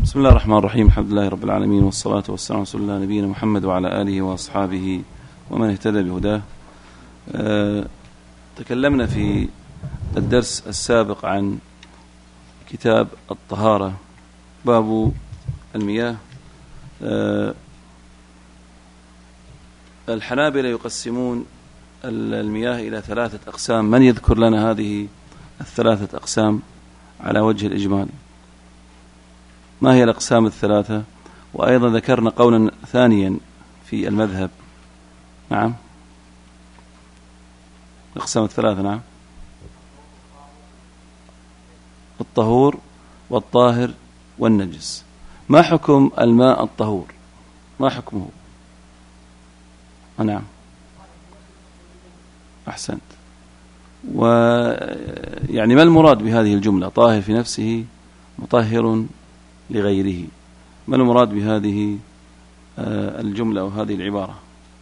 بسم الله الرحمن الرحيم. الحمد لله رب العالمين، والصلاة والسلام على رسول الله نبينا محمد وعلى آله وأصحابه ومن اهتدى بهداه. تكلمنا في الدرس السابق عن كتاب الطهارة، باب المياه. الحنابلة يقسمون المياه إلى 3 أقسام. من يذكر لنا هذه 3 أقسام على وجه الإجمال؟ ما هي الأقسام 3؟ وأيضا ذكرنا قولا ثانيا في المذهب. نعم، الأقسام 3. نعم، الطهور والطاهر والنجس. ما حكم الماء الطهور؟ ما حكمه؟ نعم، أحسنت. ويعني ما المراد بهذه الجملة؟ طاهر في نفسه، مطهر لغيره. ما المراد بهذه الجملة وهذه العبارة؟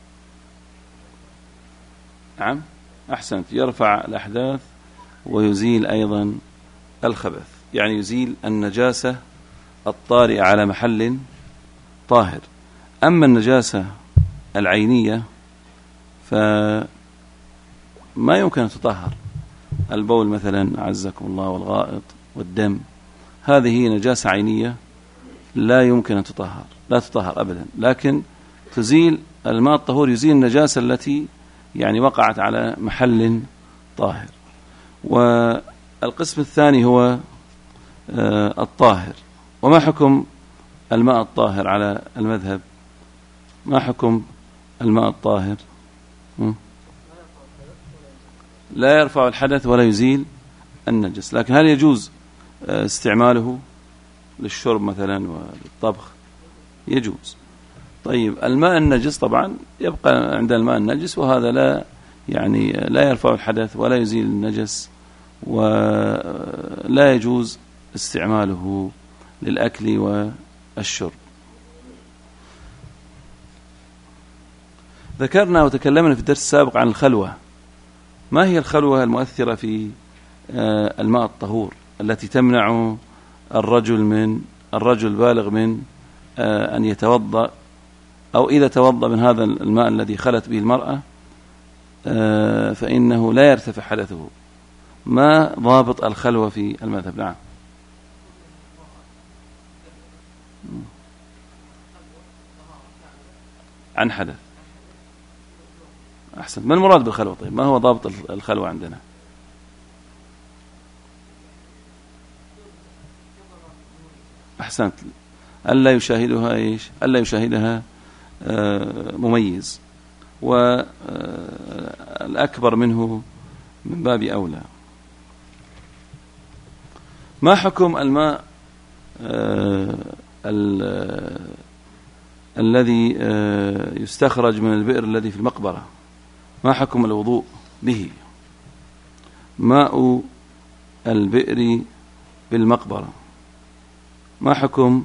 نعم، أحسنت. يرفع الأحداث ويزيل أيضا الخبث، يعني يزيل النجاسة الطارئة على محل طاهر. أما النجاسة العينية فما يمكن أن تطهر، البول مثلا عزكم الله والغائط والدم، هذه نجاسة عينية لا يمكن أن تطهر، لا تطهر أبدا. لكن تزيل الماء الطهور، يزيل النجاسة التي يعني وقعت على محل طاهر. والقسم الثاني هو الطاهر. وما حكم الماء الطاهر على المذهب؟ ما حكم الماء الطاهر؟ لا يرفع الحدث ولا يزيل النجس، لكن هل يجوز استعماله للشرب مثلا والطبخ؟ يجوز. طيب، الماء النجس طبعا يبقى عند الماء النجس، وهذا لا يرفع الحدث ولا يزيل النجس، ولا يجوز استعماله للأكل والشرب. ذكرنا وتكلمنا في الدرس السابق عن الخلوة. ما هي الخلوة المؤثرة في الماء الطهور التي تمنع الرجل البالغ من أن يتوضأ، أو إذا توضأ من هذا الماء الذي خلت به المرأة فإنه لا يرتفع حدثه؟ ما ضابط الخلوة في المذهب؟ نعم، عن حدث. أحسن. ما المراد بالخلوة؟ طيب، ما هو ضابط الخلوة عندنا؟ أحسنت. ألا يشاهدها إيش؟ ألا يشاهدها مميز، والأكبر منه من باب أولى. ما حكم الماء الذي يستخرج من البئر الذي في المقبرة؟ ما حكم الوضوء به؟ ماء البئر بالمقبرة، ما حكم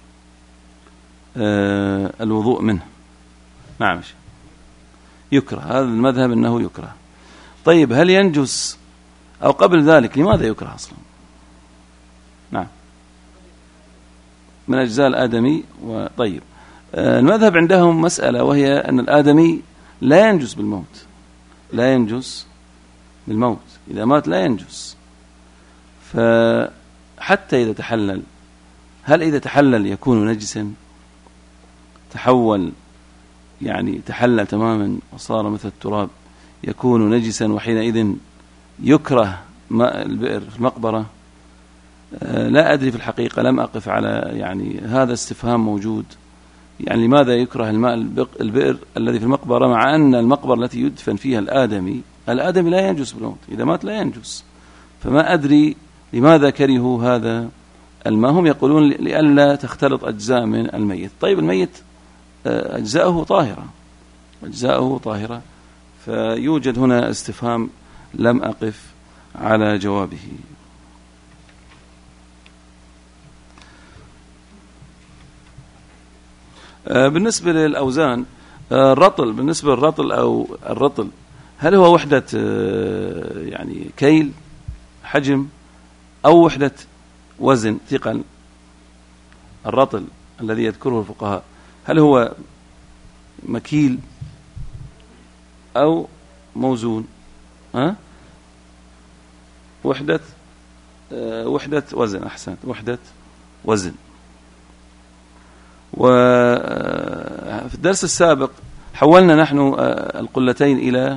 الوضوء منه؟ نعم، يكره. هذا المذهب أنه يكره. طيب، هل ينجس؟ أو قبل ذلك، لماذا يكره أصلا؟ نعم، من أجزاء الآدمي. طيب، المذهب عندهم مسألة، وهي أن الآدمي لا ينجس بالموت، لا ينجس بالموت، إذا مات لا ينجس. فحتى إذا تحلل، هل إذا تحلل يكون نجسا؟ تحول، يعني تحلل تماما وصار مثل التراب، يكون نجسا، وحينئذ يكره ماء البئر في المقبرة؟ لا أدري في الحقيقة، لم أقف على هذا استفهام موجود. يعني لماذا يكره الماء البئر الذي في المقبرة، مع أن المقبرة التي يدفن فيها الآدمي لا ينجس بالموت، إذا مات لا ينجس. فما أدري لماذا كرهوا هذا الماء. هم يقولون لئلا تختلط أجزاء من الميت. طيب، الميت أجزاؤه طاهرة، فيوجد هنا استفهام لم أقف على جوابه. بالنسبة للأوزان، الرطل، بالنسبة للرطل أو الرطل، هل هو وحدة كيل حجم، أو وحدة وزن ثقل؟ الرطل الذي يذكره الفقهاء هل هو مكيل أو موزون؟ وحدة وزن. أحسنت، وحدة وزن. وفي الدرس السابق حولنا نحن القلتين إلى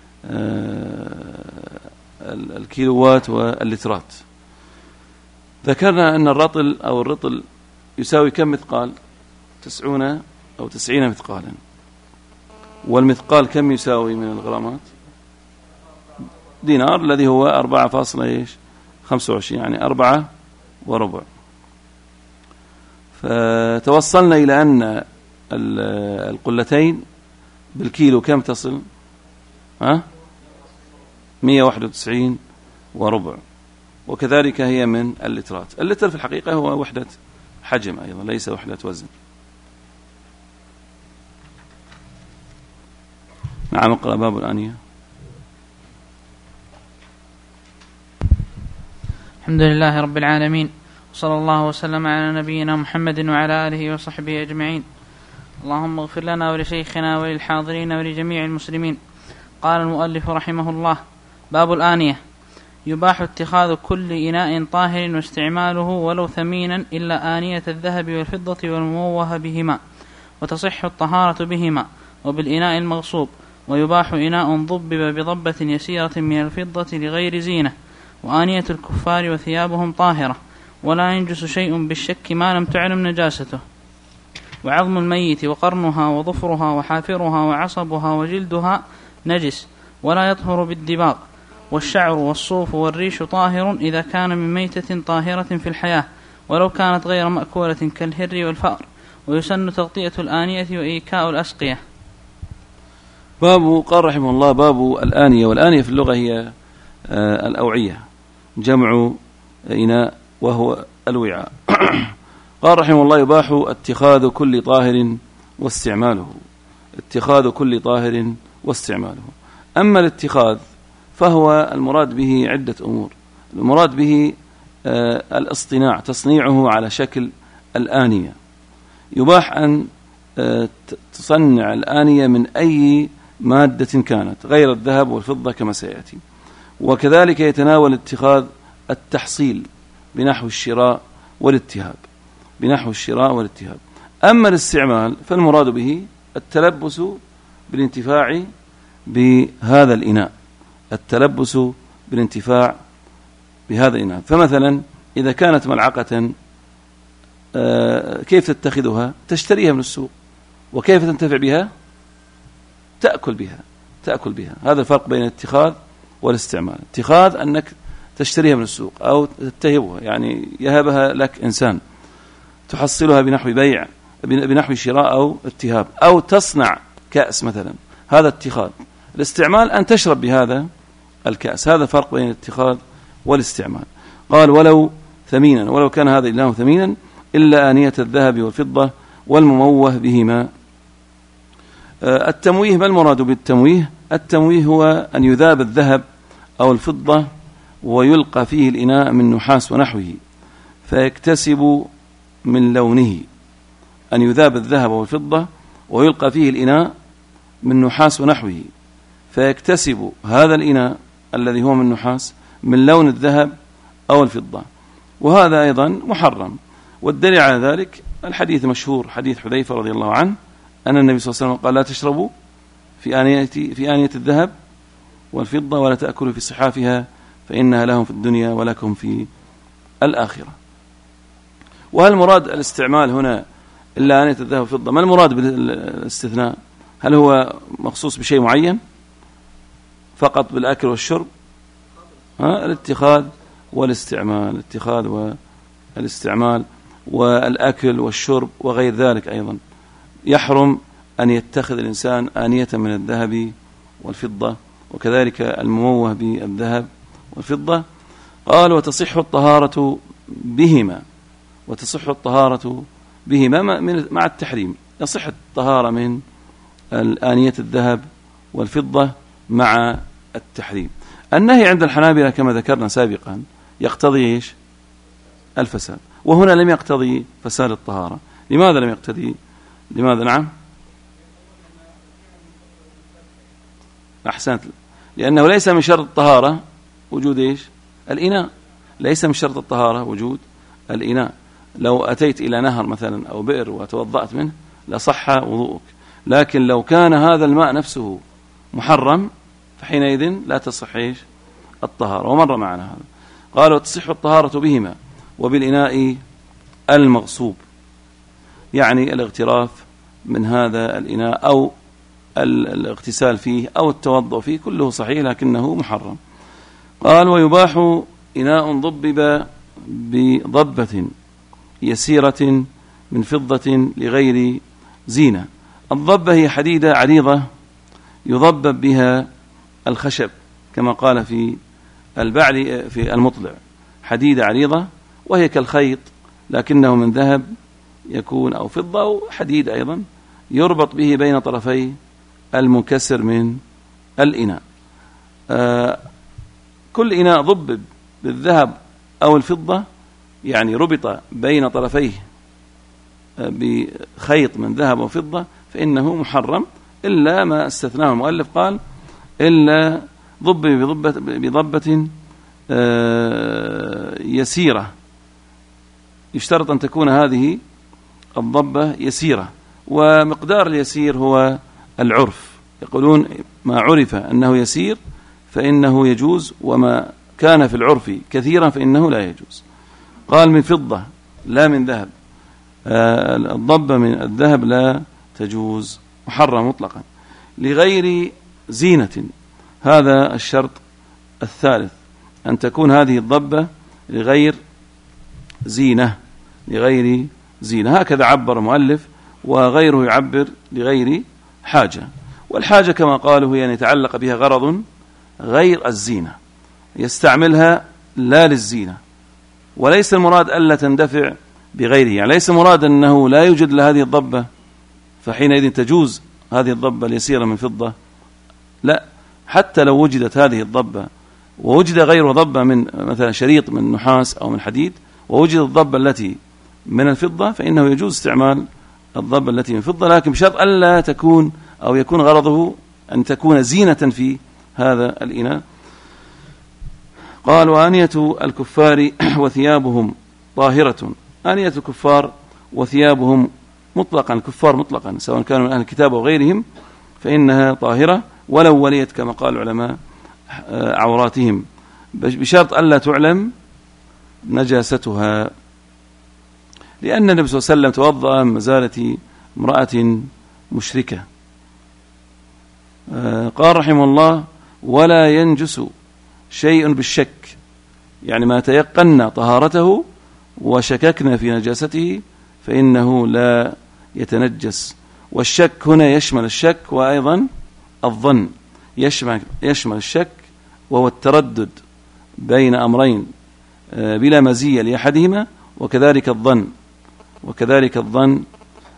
الكيلوات واللترات. ذكرنا أن الرطل أو الرطل يساوي كم مثقال؟ 90 أو 90 مثقالا. والمثقال كم يساوي من الغرامات؟ دينار، الذي هو 4.25، يعني 4.25. فتوصلنا إلى أن القلتين بالكيلو كم تصل؟ 191.25. وكذلك هي من اللترات. اللتر في الحقيقة هو وحدة حجم أيضا، ليس وحدة وزن. نعم، اقرأ باب الآنية. الحمد لله رب العالمين، وصلى الله وسلم على نبينا محمد وعلى آله وصحبه أجمعين. اللهم اغفر لنا ولشيخنا وللحاضرين ولجميع المسلمين. قال المؤلف رحمه الله: باب الآنية. يباح اتخاذ كل إناء طاهر واستعماله ولو ثمينا إلا آنية الذهب والفضة والمموه بهما، وتصح الطهارة بهما وبالإناء المغصوب. ويباح إناء ضبب بضبة يسيرة من الفضة لغير زينة. وآنية الكفار وثيابهم طاهرة، ولا ينجس شيء بالشك ما لم تعلم نجاسته. وعظم الميت وقرنها وظفرها وحافرها وعصبها وجلدها نجس، ولا يطهر بالدباغ. والشعر والصوف والريش طاهر إذا كان من ميتة طاهرة في الحياة، ولو كانت غير مأكولة كالهر والفأر. ويسن تغطية الآنية وإيكاء الأسقية. قال رحمه الله: باب الآنية. والآنية في اللغة هي الأوعية، جمع إناء وهو الوعاء. قال رحمه الله: يباح اتخاذ كل طاهر واستعماله. اتخاذ كل طاهر واستعماله. أما الاتخاذ فهو المراد به عدة أمور. المراد به الاصطناع، تصنيعه على شكل الآنية. يباح أن تصنع الآنية من أي مادة كانت غير الذهب والفضة كما سيأتي. وكذلك يتناول اتخاذ التحصيل بنحو الشراء والاتهاب. أما الاستعمال فالمراد به التلبس بالانتفاع بهذا الإناء، فمثلا إذا كانت ملعقة كيف تتخذها؟ تشتريها من السوق. وكيف تنتفع بها؟ تأكل بها. هذا الفرق بين الاتخاذ والاستعمال. اتخاذ أنك تشتريها من السوق أو تتهبها، يعني يهبها لك إنسان، تحصلها بنحو بيع، بنحو شراء أو اتهاب، أو تصنع كأس مثلا، هذا اتخاذ. الاستعمال أن تشرب بهذا الكأس. هذا فرق بين الاتخاذ والاستعمال. قال: ولو ثمينا، ولو كان هذا الإناء ثمينا إلا آنية الذهب والفضة والمموه بهما. التمويه، ما المراد بالتمويه؟ التمويه هو أن يذاب الذهب أو الفضة ويلقى فيه الإناء من نحاس ونحوه فيكتسب من لونه. أن يذاب الذهب والفضة ويلقى فيه الإناء من نحاس ونحوه فيكتسب هذا الإناء الذي هو من نحاس من لون الذهب أو الفضة، وهذا أيضا محرم. والدليل على ذلك الحديث المشهور، حديث حذيفة رضي الله عنه، أن النبي صلى الله عليه وسلم قال: لا تشربوا في آنية الذهب والفضة، ولا تأكلوا في صحافها، فإنها لهم في الدنيا ولكم في الآخرة. وهل المراد الاستعمال هنا إلا آنية الذهب والفضة؟ ما المراد بالاستثناء؟ هل هو مخصوص بشيء معين فقط بالأكل والشرب؟ الاتخاذ والاستعمال، والأكل والشرب وغير ذلك أيضا يحرم أن يتخذ الإنسان آنية من الذهب والفضة، وكذلك المموه بالذهب والفضة. قال: وتصح الطهارة بهما مع التحريم. يصح الطهارة من آنية الذهب والفضة مع التحريم. النهي عند الحنابلة كما ذكرنا سابقا يقتضي إيش؟ الفساد. وهنا لم يقتضي فساد الطهارة. لماذا لم يقتضي؟ لماذا؟ نعم أحسنت. لأنه ليس من شرط الطهارة وجود إيش؟ الإناء. ليس من شرط الطهارة وجود الإناء. لو أتيت إلى نهر مثلا أو بئر وتوضأت منه لصح وضوءك، لكن لو كان هذا الماء نفسه محرم فحينئذ لا تصح إيش؟ الطهارة. ومر معنا هذا. قال وتصح الطهارة بهما وبالإناء المغصوب، يعني الاغتراف من هذا الإناء أو الاغتسال فيه أو التوضؤ فيه كله صحيح لكنه محرم. قال ويباح إناء ضبب بضبة يسيرة من فضة لغير زينة. الضبة هي حديدة عريضة يضبب بها الخشب كما قال في البعل في المطلع، حديدة عريضة وهي كالخيط لكنه من ذهب يكون أو فضة أو حديد أيضا يربط به بين طرفي المنكسر من الإناء. كل إناء ضبب بالذهب أو الفضة يعني ربط بين طرفيه بخيط من ذهب وفضة فإنه محرم، إلا ما استثناه المؤلف قال إلا ضبب بضبة يسيرة، يشترط أن تكون هذه الضبة يسيرة. ومقدار اليسير هو العرف، يقولون ما عرف أنه يسير فإنه يجوز، وما كان في العرف كثيرا فإنه لا يجوز. قال من فضة لا من ذهب، الضبة من الذهب لا تجوز، محرم مطلقا. لغير زينة، هذا الشرط الثالث، أن تكون هذه الضبة لغير زينة، لغير زينة. هكذا عبر المؤلف، وغيره يعبر لغير حاجة. والحاجة كما قالوا هي أن يتعلق بها غرض غير الزينة، يستعملها لا للزينة، وليس المراد ألا تندفع بغيره، يعني ليس مراد أنه لا يوجد لهذه الضبة فحينئذ تجوز هذه الضبة اليسيرة من فضة، لا، حتى لو وجدت هذه الضبة ووجد غير ضبة من مثلا شريط من نحاس أو من حديد ووجد الضبة التي من الفضة فإنه يجوز استعمال الضبة التي من فضة، لكن بشرط ألا تكون أو يكون غرضه أن تكون زينة في هذا الإناء. قال وآنية الكفار وثيابهم طاهرة. آنية الكفار وثيابهم مطلقا، الكفار مطلقا سواء كانوا من أهل الكتاب أو غيرهم فإنها طاهرة ولو وليت كما قال العلماء عوراتهم، بشرط ألا تعلم نجاستها. لأن النبي صلى الله عليه وسلم توضأ من مزالة امرأة مشركة. قال رحمه الله ولا ينجس شيء بالشك، يعني ما تيقنا طهارته وشككنا في نجاسته فإنه لا يتنجس. والشك هنا يشمل الشك وأيضا الظن، يشمل الشك وهو التردد بين أمرين بلا مزية لأحدهما، وكذلك الظن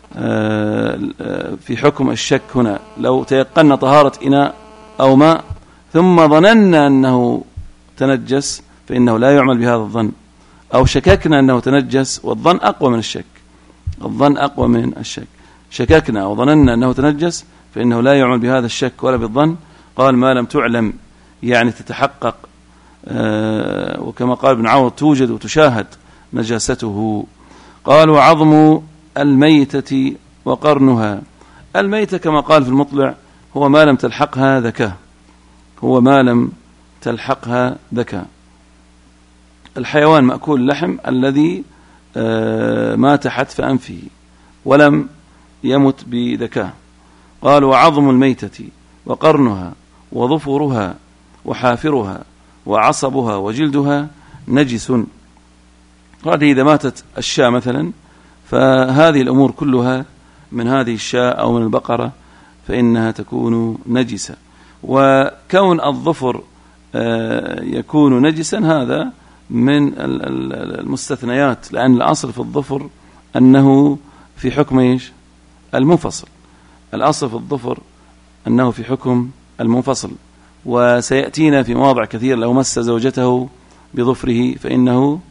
في حكم الشك. هنا لو تيقنا طهارة إناء أو ماء ثم ظننا أنه تنجس فإنه لا يعمل بهذا الظن، أو شككنا أنه تنجس والظن أقوى من الشك، الظن أقوى من الشك، شككنا وظننا أنه تنجس فإنه لا يعمل بهذا الشك ولا بالظن. قال ما لم تعلم يعني تتحقق، وكما قال ابن عوض توجد وتشاهد نجاسته. قال وعظم الميتة وقرنها. الميتة كما قال في المطلع هو ما لم تلحقها ذكاء، هو ما لم تلحقها ذكاء، الحيوان مأكول اللحم الذي مات حتف أنفه ولم يمت بذكاء. قال وعظم الميتة وقرنها وظفرها وحافرها وعصبها وجلدها نجس. هذه إذا ماتت الشاة مثلا فهذه الأمور كلها من هذه الشاة أو من البقرة فإنها تكون نجسة. وكون الظفر يكون نجسا هذا من المستثنيات، لأن الأصل في الظفر أنه في حكم المنفصل، الأصل في الظفر أنه في حكم المنفصل. وسيأتينا في مواضع كثير لو مس زوجته بظفره فإنه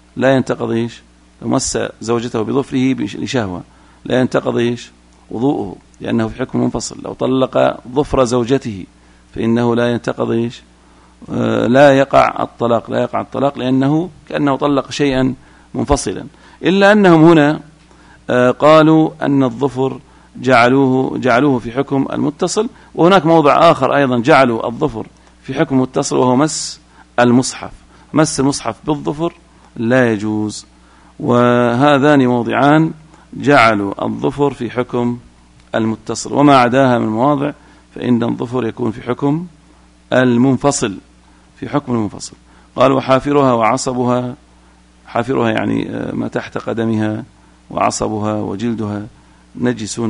لا ينتقض إيش؟ لو مس زوجته بظفره لشهوة لا ينتقض إيش؟ وضوءه، لأنه في حكم منفصل. لو طلق ظفر زوجته فإنه لا ينتقض إيش؟ لا يقع الطلاق لأنه كأنه طلق شيئا منفصلا. إلا أنهم هنا قالوا أن الظفر جعلوه في حكم المتصل، وهناك موضع آخر أيضا جعلوا الظفر في حكم متصل وهو مس المصحف. مس المصحف بالظفر لا يجوز، وهذان موضعان جعلوا الظفر في حكم المتصل، وما عداها من مواضع فإن الظفر يكون في حكم المنفصل. قال وحافرها وعصبها، حافرها يعني ما تحت قدمها، وعصبها وجلدها نجس.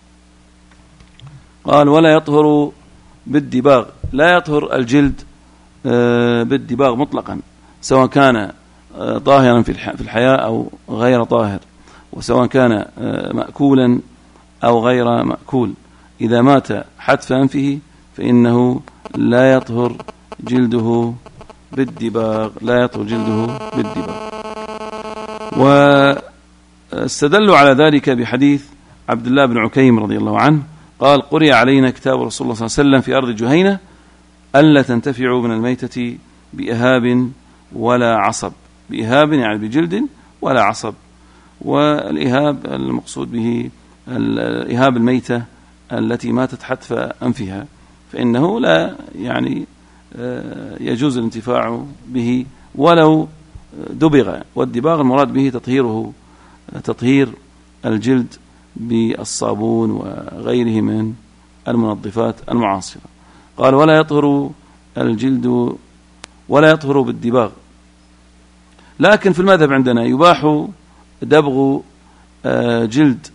قال ولا يطهر بالدباغ، لا يطهر الجلد بالدباغ مطلقا، سواء كان طاهرا في الحياة أو غير طاهر، وسواء كان مأكولا أو غير مأكول. إذا مات حتف أنفه فإنه لا يطهر جلده بالدباغ، واستدلوا على ذلك بحديث عبد الله بن عكيم رضي الله عنه قال قرئ علينا كتاب رسول الله صلى الله عليه وسلم في أرض جهينة ألا تنتفعوا من الميتة بإهاب ولا عصب. بإهاب يعني بجلد ولا عصب، والإهاب المقصود به إهاب الميتة التي ماتت حتف أنفها، فإنه لا يعني يجوز الانتفاع به ولو دبغ. والدباغ المراد به تطهير الجلد بالصابون وغيره من المنظفات المعاصرة. قال ولا يطهر الجلد ولا يطهر بالدباغ. لكن في المذهب عندنا يباح دبغ جلد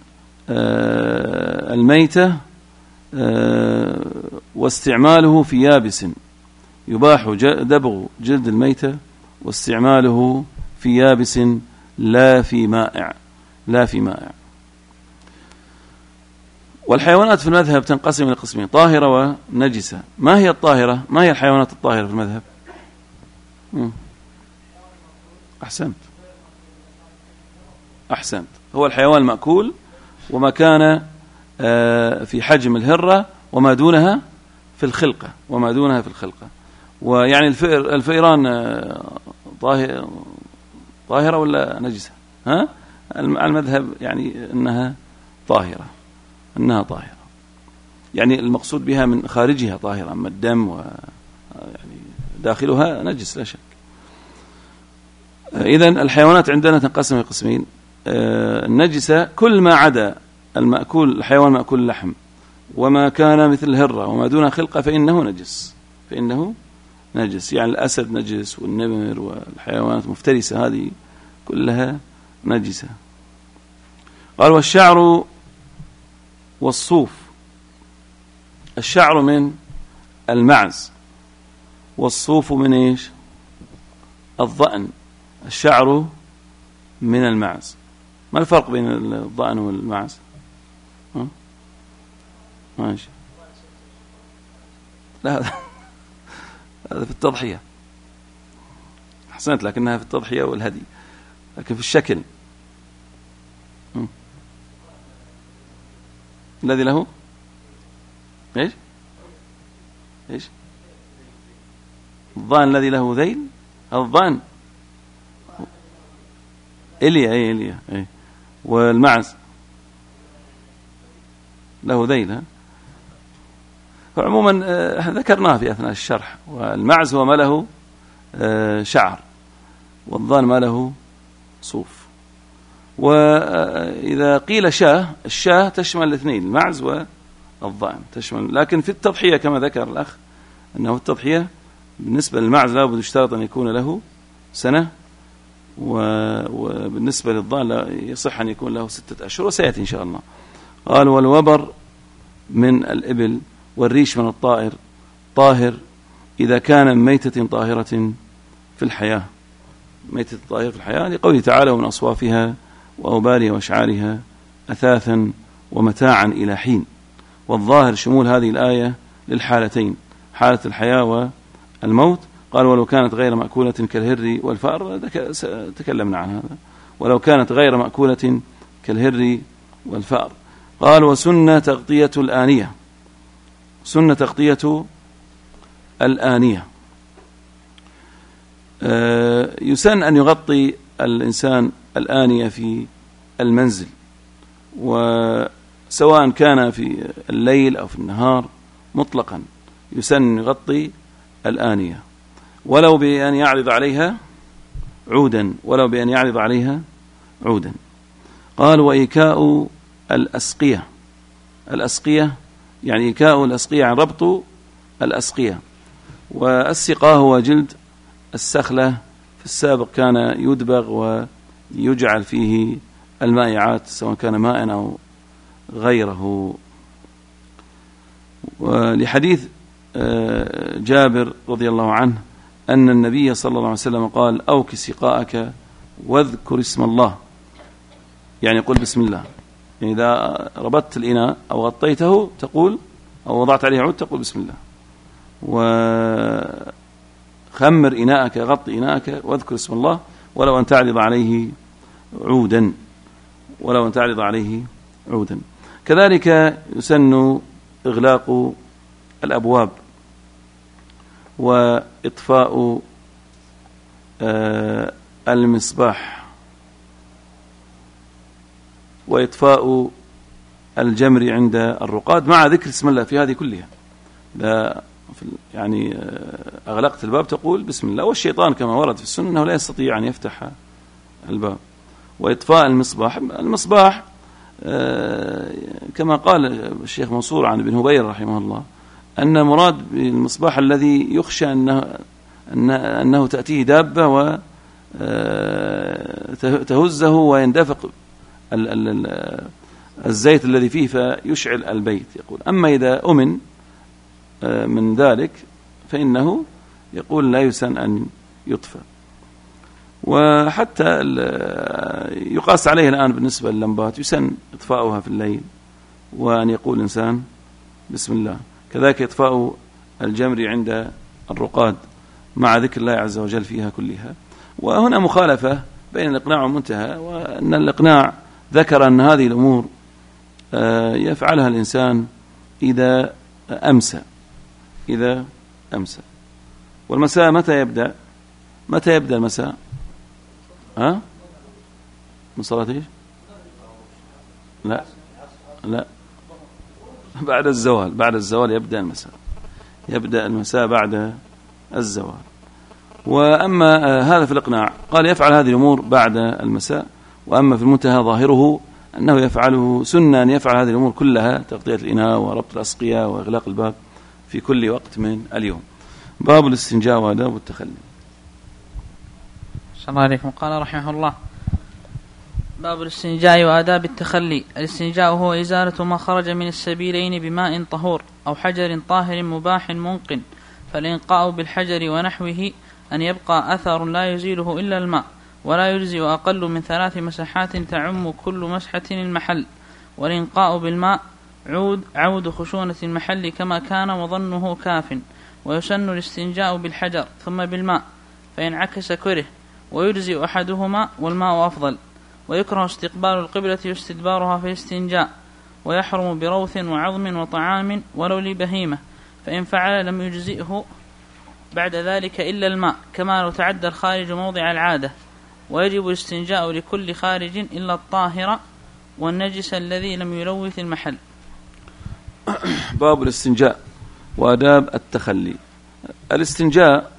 الميتة واستعماله في يابس. يباح دبغ جلد الميتة واستعماله في يابس لا في مائع. والحيوانات في المذهب تنقسم إلى قسمين: طاهرة ونجسة. ما هي الطاهرة؟ ما هي الحيوانات الطاهرة في المذهب؟ أحسنت. هو الحيوان المأكول وما كان في حجم الهرة وما دونها في الخلقة. ويعني الفئران طاهرة ولا نجسة؟ المذهب يعني أنها طاهرة. يعني المقصود بها من خارجها طاهرة، أما الدم يعني داخلها نجس لا شك. إذن الحيوانات عندنا تنقسم إلى قسمين: النجسة كل ما عدا المأكول، الحيوان مأكول اللحم، وما كان مثل الهرة وما دون خلقة فإنه نجس. يعني الأسد نجس، والنمر والحيوانات المفترسة هذه كلها نجسة. قال والشعر والصوف. الشعر من المعز، والصوف من إيش؟ الضأن. الشعر من المعز. ما الفرق بين الضأن والمعز؟ ماشي. لا هذا في التضحية. أحسنت، لكنها في التضحية والهدي، لكن في الشكل الذي له إيش؟ الضأن الذي له ذيل. الضأن إليا. والمعز له ذيل. فعموما ذكرناه في أثناء الشرح. والمعز هو ما له شعر، والضأن ما له صوف. وإذا قيل الشاة تشمل الاثنين، المعز والضأن تشمل. لكن في التضحية كما ذكر الأخ أنه التضحية بالنسبة للمعز لا بد يشترط أن يكون له سنة، وبالنسبة للضأن لا يصح أن يكون له 6 أشهر، وسيأتي إن شاء الله. قال والوبر من الإبل والريش من الطائر طاهر إذا كان ميتة طاهرة في الحياة. ميتة طاهرة في الحياة لقوله تعالى ومن أصوافها وأوبارها وأشعارها أثاثا ومتاعا إلى حين. والظاهر شمول هذه الآية للحالتين، حالة الحياة والموت، قال ولو كانت غير مأكولة كالهر والفأر، تكلمنا عن هذا، ولو كانت غير مأكولة كالهر والفأر. قال وسنة تغطية الآنية، سنة تغطية الآنية، يسن أن يغطي الإنسان الآنية في المنزل، وسواء كان في الليل أو في النهار مطلقا يسن يغطي الآنية، ولو بأن يعرض عليها عودا، ولو بأن يعرض عليها عودا. قال وإيكاء الأسقية، الأسقية يعني إيكاء الأسقية عن ربط الأسقية. والسقاء هو جلد السخلة، في السابق كان يدبغ ويجعل فيه المائعات سواء كان ماء أو غيره. ولحديث جابر رضي الله عنه أن النبي صلى الله عليه وسلم قال أوك سقاءك واذكر اسم الله، يعني قل بسم الله، يعني إذا ربطت الإناء أو غطيته تقول، أو وضعت عليه عود تقول بسم الله. وخمر إناءك، غطي إناءك واذكر اسم الله، ولو أن تعرض عليه عودا، ولو أن تعرض عليه عودا. كذلك يسن إغلاق الأبواب وإطفاء المصباح وإطفاء الجمر عند الرقاد مع ذكر اسم الله في هذه كلها. لا يعني أغلقت الباب تقول بسم الله، والشيطان كما ورد في السنة أنه لا يستطيع أن يفتح الباب. وإطفاء المصباح، المصباح كما قال الشيخ منصور عن ابن هبير رحمه الله أن مراد بالمصباح الذي يخشى أنه تأتيه دابة وتهزه ويندفق الزيت الذي فيه فيشعل البيت. يقول أما إذا أمن من ذلك فإنه يقول لا يسن أن يطفى. وحتى يقاس عليه الآن بالنسبة لللمبات يسن إطفاؤها في الليل، وأن يقول الإنسان بسم الله. كذلك إطفاء الجمر عند الرقاد مع ذكر الله عز وجل فيها كلها. وهنا مخالفة بين الإقناع والمنتهى، وأن الإقناع ذكر أن هذه الأمور يفعلها الإنسان إذا أمسى، إذا أمسى. والمساء متى يبدأ؟ متى يبدأ المساء؟ من صلاة إيش؟ لا بعد الزوال، بعد الزوال يبدأ المساء، يبدأ المساء بعد الزوال. وأما هذا في الإقناع قال يفعل هذه الأمور بعد المساء، وأما في المنتهى ظاهره أنه يفعله سنة أن يفعل هذه الأمور كلها، تغطية الإناء وربط الأسقية وإغلاق الباب في كل وقت من اليوم. باب الاستنجاء وآداب التخلي. السلام عليكم. قال رحمه الله باب الاستنجاء وآداب التخلي. الاستنجاء هو إزالة ما خرج من السبيلين بماء طهور أو حجر طاهر مباح منقن، فالإنقاء بالحجر ونحوه أن يبقى أثر لا يزيله إلا الماء، ولا يجزئ أقل من 3 مسحات تعم كل مسحة المحل. والإنقاء بالماء عود خشونة المحل كما كان وظنه كاف. ويسن الاستنجاء بالحجر ثم بالماء، فإن عكس كره، ويجزئ أحدهما والماء أفضل. ويكره استقبال القبلة واستدبارها في الاستنجاء، ويحرم بروث وعظم وطعام ولو لبهيمة، فإن فعل لم يجزئه بعد ذلك إلا الماء، كما لو تعدى الخارج موضع العادة. ويجب الاستنجاء لكل خارج إلا الطاهر والنجس الذي لم يلوث المحل. باب الاستنجاء وآداب التخلي. الاستنجاء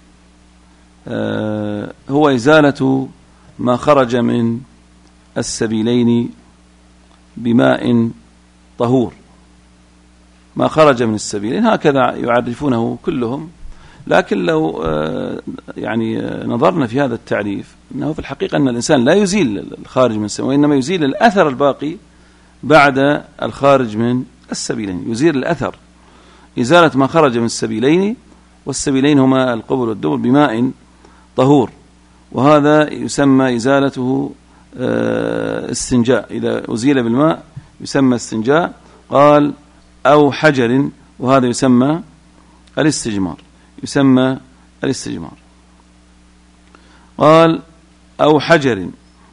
هو إزالة ما خرج من السبيلين بماء طهور، ما خرج من السبيلين هكذا يعرفونه كلهم. لكن لو يعني نظرنا في هذا التعريف أنه في الحقيقة أن الإنسان لا يزيل الخارج من السبيلين، وإنما يزيل الأثر الباقي بعد الخارج من السبيلين، يزيل الأثر، إزالة ما خرج من السبيلين، والسبيلين هما القبل والدبر بماء طهور، وهذا يسمى إزالته استنجاء. إذا أزيل بالماء يسمى استنجاء. قال أو حجر، وهذا يسمى الاستجمار، يسمى الاستجمار. قال أو حجر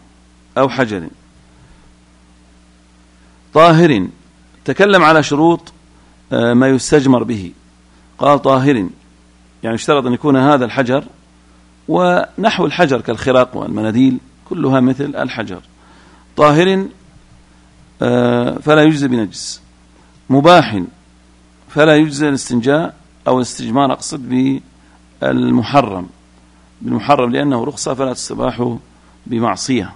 طاهر. تكلم على شروط ما يستجمر به. قال طاهر، يعني اشترط أن يكون هذا الحجر ونحو الحجر كالخراق والمناديل كلها مثل الحجر. طاهر فلا يجزي بنجس. مباح فلا يجزي الاستنجاء أو الاستجمار، أقصد بالمحرم لأنه رخصة فلا تستباح بمعصية.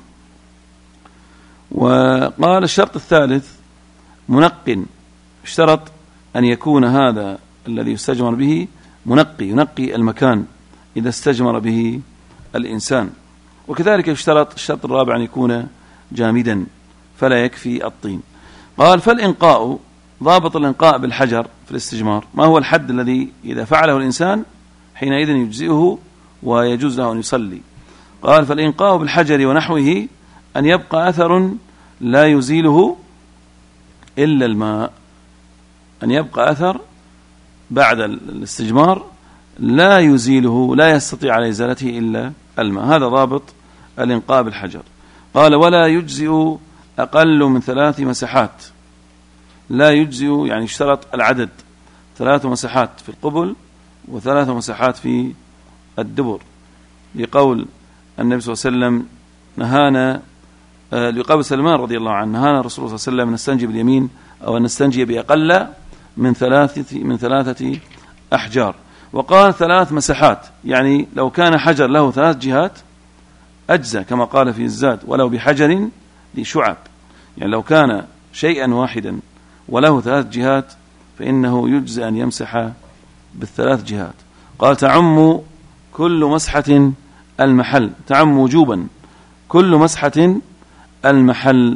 وقال الشرط الثالث منق. اشترط أن يكون هذا الذي يستجمر به ينقي المكان إذا استجمر به الإنسان. وكذلك يشترط الشرط الرابع أن يكون جامدا فلا يكفي الطين. قال فالإنقاء، ضابط الإنقاء بالحجر في الاستجمار، ما هو الحد الذي إذا فعله الإنسان حينئذ يجزئه ويجوز له أن يصلي؟ قال فالإنقاء بالحجر ونحوه أن يبقى أثر لا يزيله إلا الماء، أن يبقى أثر بعد الاستجمار لا يزيله، لا يستطيع على إزالته إلا الماء. هذا ضابط الإنقاء بالحجر. قال ولا يجزئ أقل من 3 مسحات. لا يجزئ يعني اشترط العدد، 3 مسحات في القبل و3 مسحات في الدبر، لقول النبي صلى الله عليه وسلم نهانا، لقول سلمان رضي الله عنه نهانا الرسول صلى الله عليه وسلم نستنجي باليمين أو أن نستنجي بأقل من 3 أحجار. وقال 3 مسحات، يعني لو كان حجر له 3 جهات أجزى كما قال في الزاد ولو بحجر لشعب، يعني لو كان شيئا واحدا وله 3 جهات فإنه يجزى أن يمسح بال3 جهات. قال تعم كل مسحة المحل، تعم وجوبا كل مسحة المحل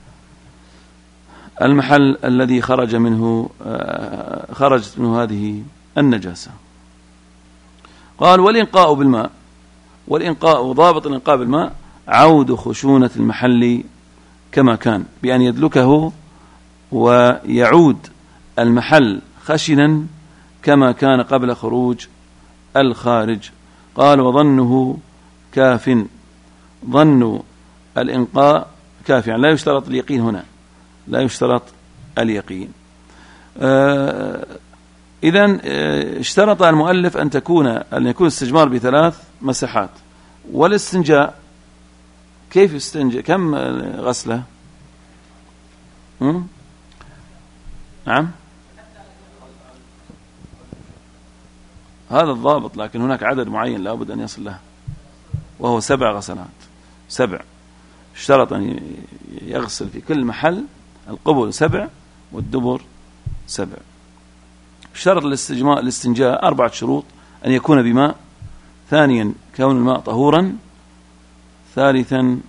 الذي خرجت منه هذه النجاسة. قال والإنقاء بالماء، والإنقاء ضابط الإنقاء بالماء عود خشونة المحل كما كان، بأن يدلكه ويعود المحل خشنا كما كان قبل خروج الخارج. قال وظنه كاف، ظن الإنقاء كاف، يعني لا يشترط اليقين هنا، لا يشترط اليقين. إذن اشترط المؤلف أن يكون الاستجمار ب3 مسحات. والاستنجاء كيف يستنجى؟ كم غسلة؟ نعم هذا الضابط، لكن هناك عدد معين لا بد أن يصل له وهو 7 غسلات. 7 اشترط أن يغسل في كل محل، القبل 7 والدبر 7. اشترط الاستنجاء 4 شروط: أن يكون بماء، ثانيا كون الماء طهورا، ثالثا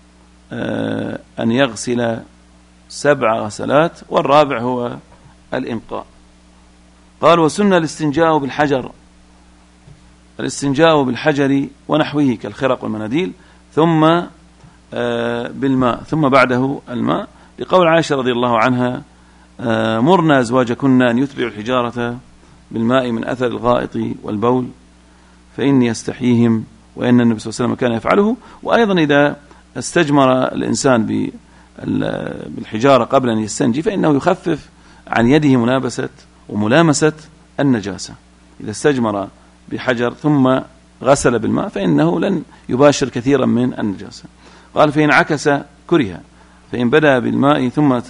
أن يغسل 7 غسلات، والرابع هو الإنقاء. قال وسن الاستنجاء بالحجر، الاستنجاء بالحجر ونحوه كالخرق والمناديل، ثم بالماء، ثم بعده الماء، لقول عائشة رضي الله عنها مرنا أزواجكن أن يتبعوا الحجارة بالماء من أثر الغائط والبول فإني أستحييهم، وإن النبي صلى الله عليه وسلم كان يفعله. وأيضا إذا استجمر الإنسان بالحجارة قبل أن يستنجي فإنه يخفف عن يده منابسة وملامسة النجاسة. إذا استجمر بحجر ثم غسل بالماء فإنه لن يباشر كثيرا من النجاسة. قال فإن عكس كره، فإن بدأ بالماء ثم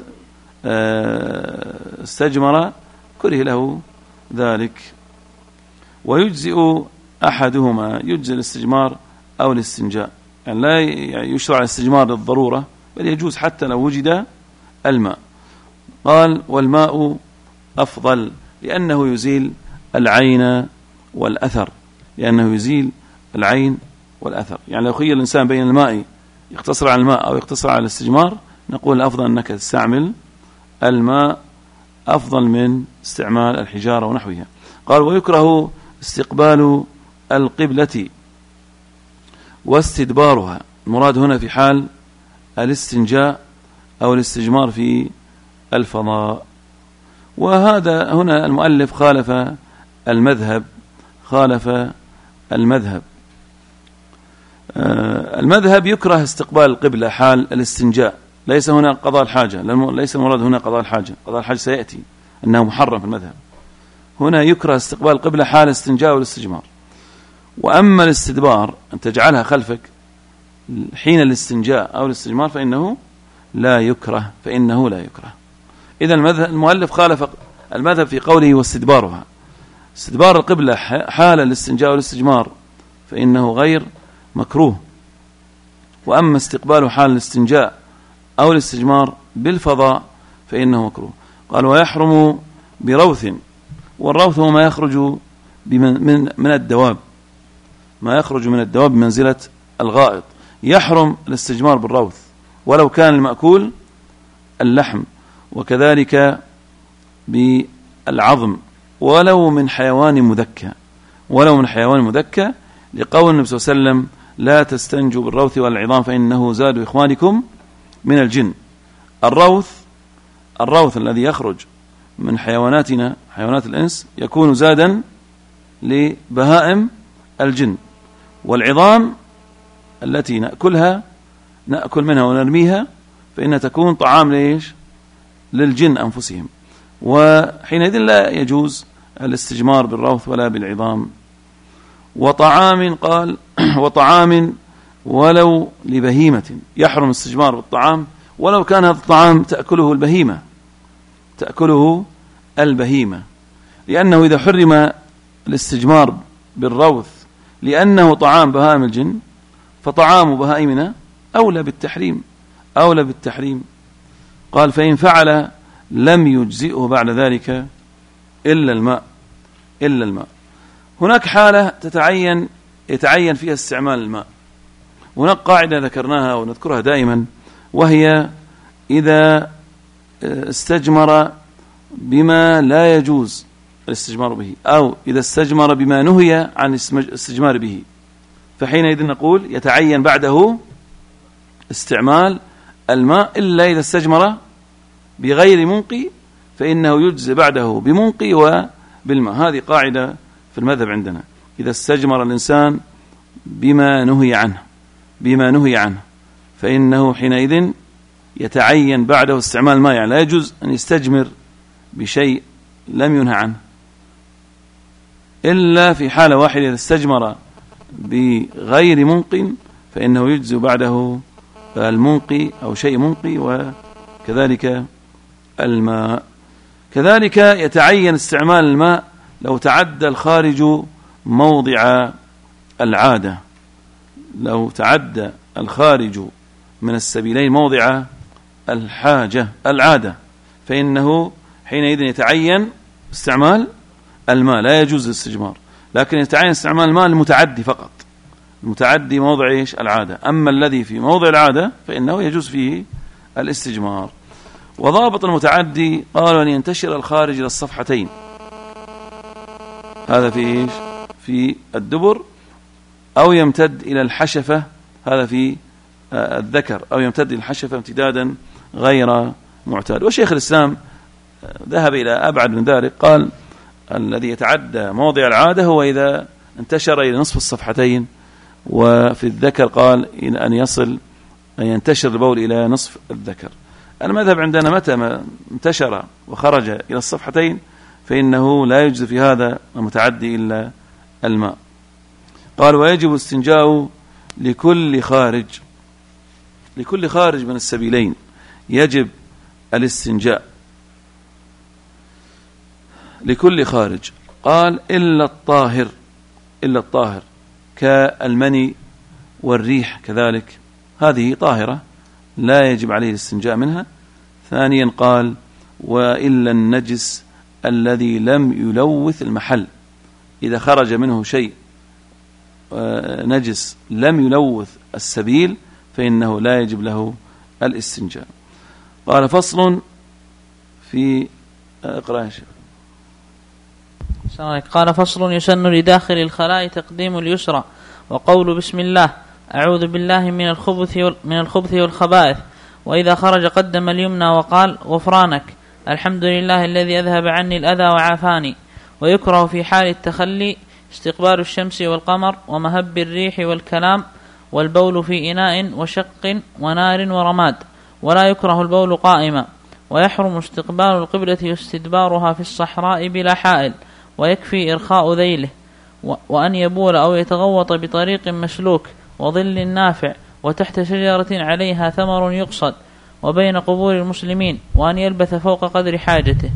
استجمر كره له ذلك. ويجزئ أحدهما، يجزئ الاستجمار أو الاستنجاء، يعني لا يشرع الاستجمار للضرورة، بل يجوز حتى لو وجد الماء. قال والماء أفضل لأنه يزيل العين والأثر، لأنه يزيل العين والأثر. يعني لو خير الإنسان بين الماء يقتصر على الماء أو يقتصر على الاستجمار، نقول الأفضل أنك تستعمل الماء أفضل من استعمال الحجارة ونحوها. قال ويكره استقبال القبلة واستدبارها، المراد هنا في حال الاستنجاء أو الاستجمار في الفضاء. وهذا هنا المؤلف خالف المذهب، خالف المذهب. المذهب يكره استقبال القبلة حال الاستنجاء، ليس هنا قضاء الحاجة، ليس المراد هنا قضاء الحاجة، قضاء الحاجة سيأتي أنه محرم في المذهب. هنا يكره استقبال القبلة حال الاستنجاء والاستجمار. وأما الاستدبار أن تجعلها خلفك حين الاستنجاء أو الاستجمار فإنه لا يكره، إذا المؤلف خالف المذهب في قوله واستدبارها. استدبار القبلة حال الاستنجاء والاستجمار فإنه غير مكروه، وأما استقباله حال الاستنجاء أو الاستجمار بالفضاء فإنه مكروه. قال ويحرم بروث، والروث هو ما يخرج من الدواب، ما يخرج من الدواب بمنزلة الغائط. يحرم الاستجمار بالروث ولو كان المأكول اللحم، وكذلك بالعظم ولو من حيوان مذكى، لقول النبي صلى الله عليه وسلم لا تستنجوا بالروث والعظام فإنه زاد إخوانكم من الجن. الروث الذي يخرج من حيواناتنا، حيوانات الإنس، يكون زادا لبهائم الجن، والعظام التي نأكل منها ونرميها فإنها تكون طعام للجن أنفسهم، وحينئذ لا يجوز الاستجمار بالروث ولا بالعظام. وطعام ولو لبهيمة، يحرم الاستجمار بالطعام ولو كان هذا الطعام تأكله البهيمة، لأنه إذا حرم الاستجمار بالروث لأنه طعام بهائم الجن فطعام بهائمنا أولى بالتحريم. قال فإن فعل لم يجزئه بعد ذلك إلا الماء. هناك حالة يتعين فيها استعمال الماء. هناك قاعدة ذكرناها ونذكرها دائما، وهي إذا استجمر بما لا يجوز الاستجمار به، أو إذا استجمر بما نهي عن الاستجمار به، فحينئذ نقول يتعين بعده استعمال الماء، إلا إذا استجمر بغير منقي فإنه يجزي بعده بمنقي وبالماء. هذه قاعدة في المذهب عندنا، إذا استجمر الإنسان بما نهي عنه فإنه حينئذ يتعين بعده استعمال الماء، يعني لا يجوز أن يستجمر بشيء لم ينهى عنه إلا في حالة واحدة، إذا استجمر بغير منقي فإنه يجزي بعده المنقي أو شيء منقي، وكذلك الماء. كذلك يتعين استعمال الماء لو تعدى الخارج موضع العادة، لو تعدى الخارج من السبيلين موضع العادة فإنه حينئذ يتعين استعمال الماء، لا يجوز الاستجمار، لكن يتعين استعمال الماء المتعدي فقط، المتعدي موضع العادة. أما الذي في موضع العادة فإنه يجوز فيه الاستجمار. وضابط المتعدي قالوا أن ينتشر الخارج إلى الصفحتين، هذا في الدبر، أو يمتد إلى الحشفة، هذا في الذكر، أو يمتد إلى الحشفة امتدادا غير معتاد. وشيخ الإسلام ذهب إلى أبعد من ذلك، قال الذي يتعدى موضع العادة هو إذا انتشر إلى نصف الصفحتين، وفي الذكر قال أن ينتشر البول إلى نصف الذكر. المذهب عندنا متى ما انتشر وخرج إلى الصفحتين فإنه لا يجزي في هذا المتعدي إلا الماء. قال ويجب استنجاء لكل خارج من السبيلين، يجب الاستنجاء لكل خارج. قال إلا الطاهر كالمني والريح، كذلك هذه طاهرة لا يجب عليه الاستنجاء منها. ثانيا قال وإلا النجس الذي لم يلوث المحل، إذا خرج منه شيء نجس لم يلوث السبيل فإنه لا يجب له الاستنجاء. قال فصل في اقرأ. قال فصل يسن لداخل الخلاء تقديم اليسرى وقول بسم الله أعوذ بالله من الخبث والخبائث، وإذا خرج قدم اليمنى وقال غفرانك الحمد لله الذي أذهب عني الأذى وعافاني. ويكره في حال التخلي استقبال الشمس والقمر ومهب الريح والكلام، والبول في إناء وشق ونار ورماد، ولا يكره البول قائما، ويحرم استقبال القبلة واستدبارها في الصحراء بلا حائل، ويكفي إرخاء ذيله، وأن يبول أو يتغوط بطريق مسلوك وظل نافع وتحت شجرة عليها ثمر يقصد وبين قبور المسلمين، وأن يلبث فوق قدر حاجته.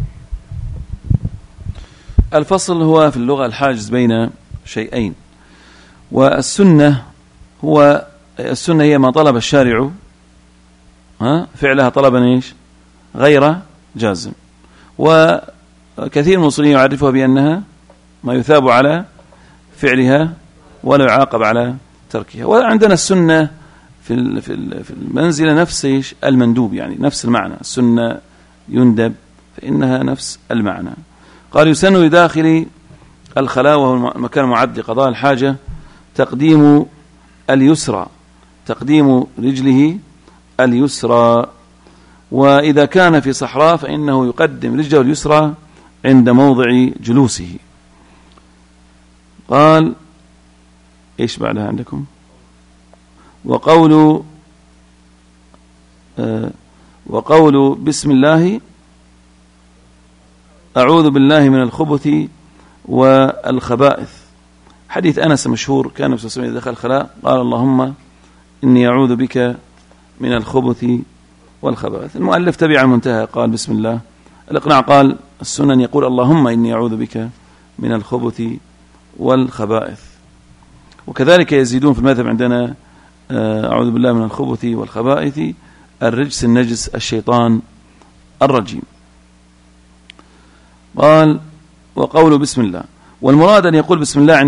الفصل هو في اللغة الحاجز بين شيئين، والسنة هي ما طلب الشارع فعلها طلبا ايش غير جازم، وكثير من المصريين يعرفها بأنها ما يثاب على فعلها ولا يعاقب على تركها. وعندنا السنة في المنزلة نفس المندوب، يعني نفس المعنى، السنة يندب فإنها نفس المعنى. قال يسن لداخل الخلاء وهو المكان المعد لقضاء الحاجة تقديم اليسرى، تقديم رجله اليسرى، وإذا كان في صحراء فإنه يقدم رجله اليسرى عند موضع جلوسه. قال إيش بعدها عندكم؟ وقول بسم الله أعوذ بالله من الخبث والخبائث. حديث أنس مشهور، كان النبي صلى الله عليه وسلم إذا دخل الخلاء قال اللهم إني أعوذ بك من الخبث والخبائث. المؤلف تبع المنتهى قال بسم الله. الإقناع قال السنن يقول اللهم إني أعوذ بك من الخبث والخبائث. وكذلك يزيدون في المذهب عندنا أعوذ بالله من الخبث والخبائث الرجس النجس الشيطان الرجيم. قال وقول بسم الله، والمراد أن يقول بسم الله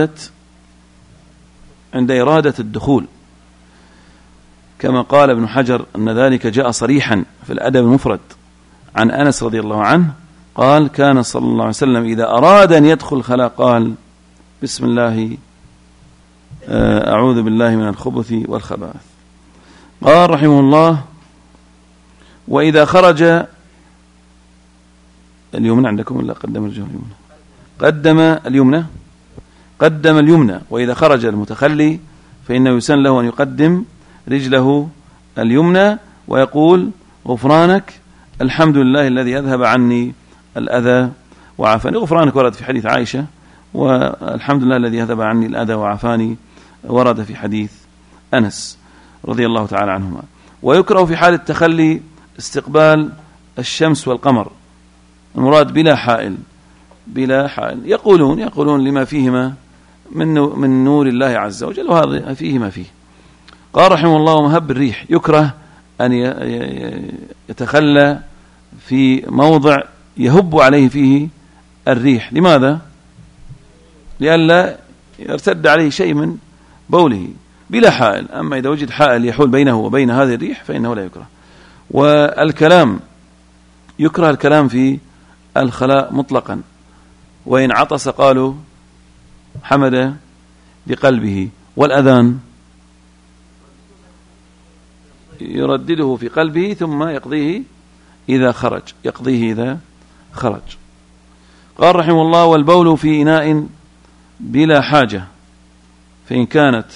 عند إرادة الدخول، كما قال ابن حجر أن ذلك جاء صريحا في الأدب المفرد عن أنس رضي الله عنه قال كان صلى الله عليه وسلم إذا أراد أن يدخل خلاء قال بسم الله أعوذ بالله من الخبث والخبائث. قال رحمه الله وإذا خرج اليمنى عندكم ولا قدم الرجل اليمنى؟ قدم اليمنى. وإذا خرج المتخلي فإنه يسن له أن يقدم رجله اليمنى ويقول غفرانك الحمد لله الذي أذهب عني الأذى وعافاني. غفرانك ورد في حديث عائشة، والحمد لله الذي أذهب عني الأذى وعافاني ورد في حديث أنس رضي الله تعالى عنهما. ويكره في حال التخلي استقبال الشمس والقمر، المراد بلا حائل. يقولون لما فيهما من نور الله عز وجل، وهذا فيه ما فيه. قال رحمه الله ومهب الريح، يكره أن يتخلى في موضع يهب عليه فيه الريح. لماذا؟ لئلا يرتد عليه شيء من بوله بلا حائل. أما إذا وجد حائل يحول بينه وبين هذه الريح فإنه لا يكره. والكلام يكره الكلام في الخلاء مطلقا، وإن عطس قالوا حمد بقلبه. والأذان يردده في قلبه ثم يقضيه إذا خرج. قال رحمه الله والبول في إناء بلا حاجة، فإن كانت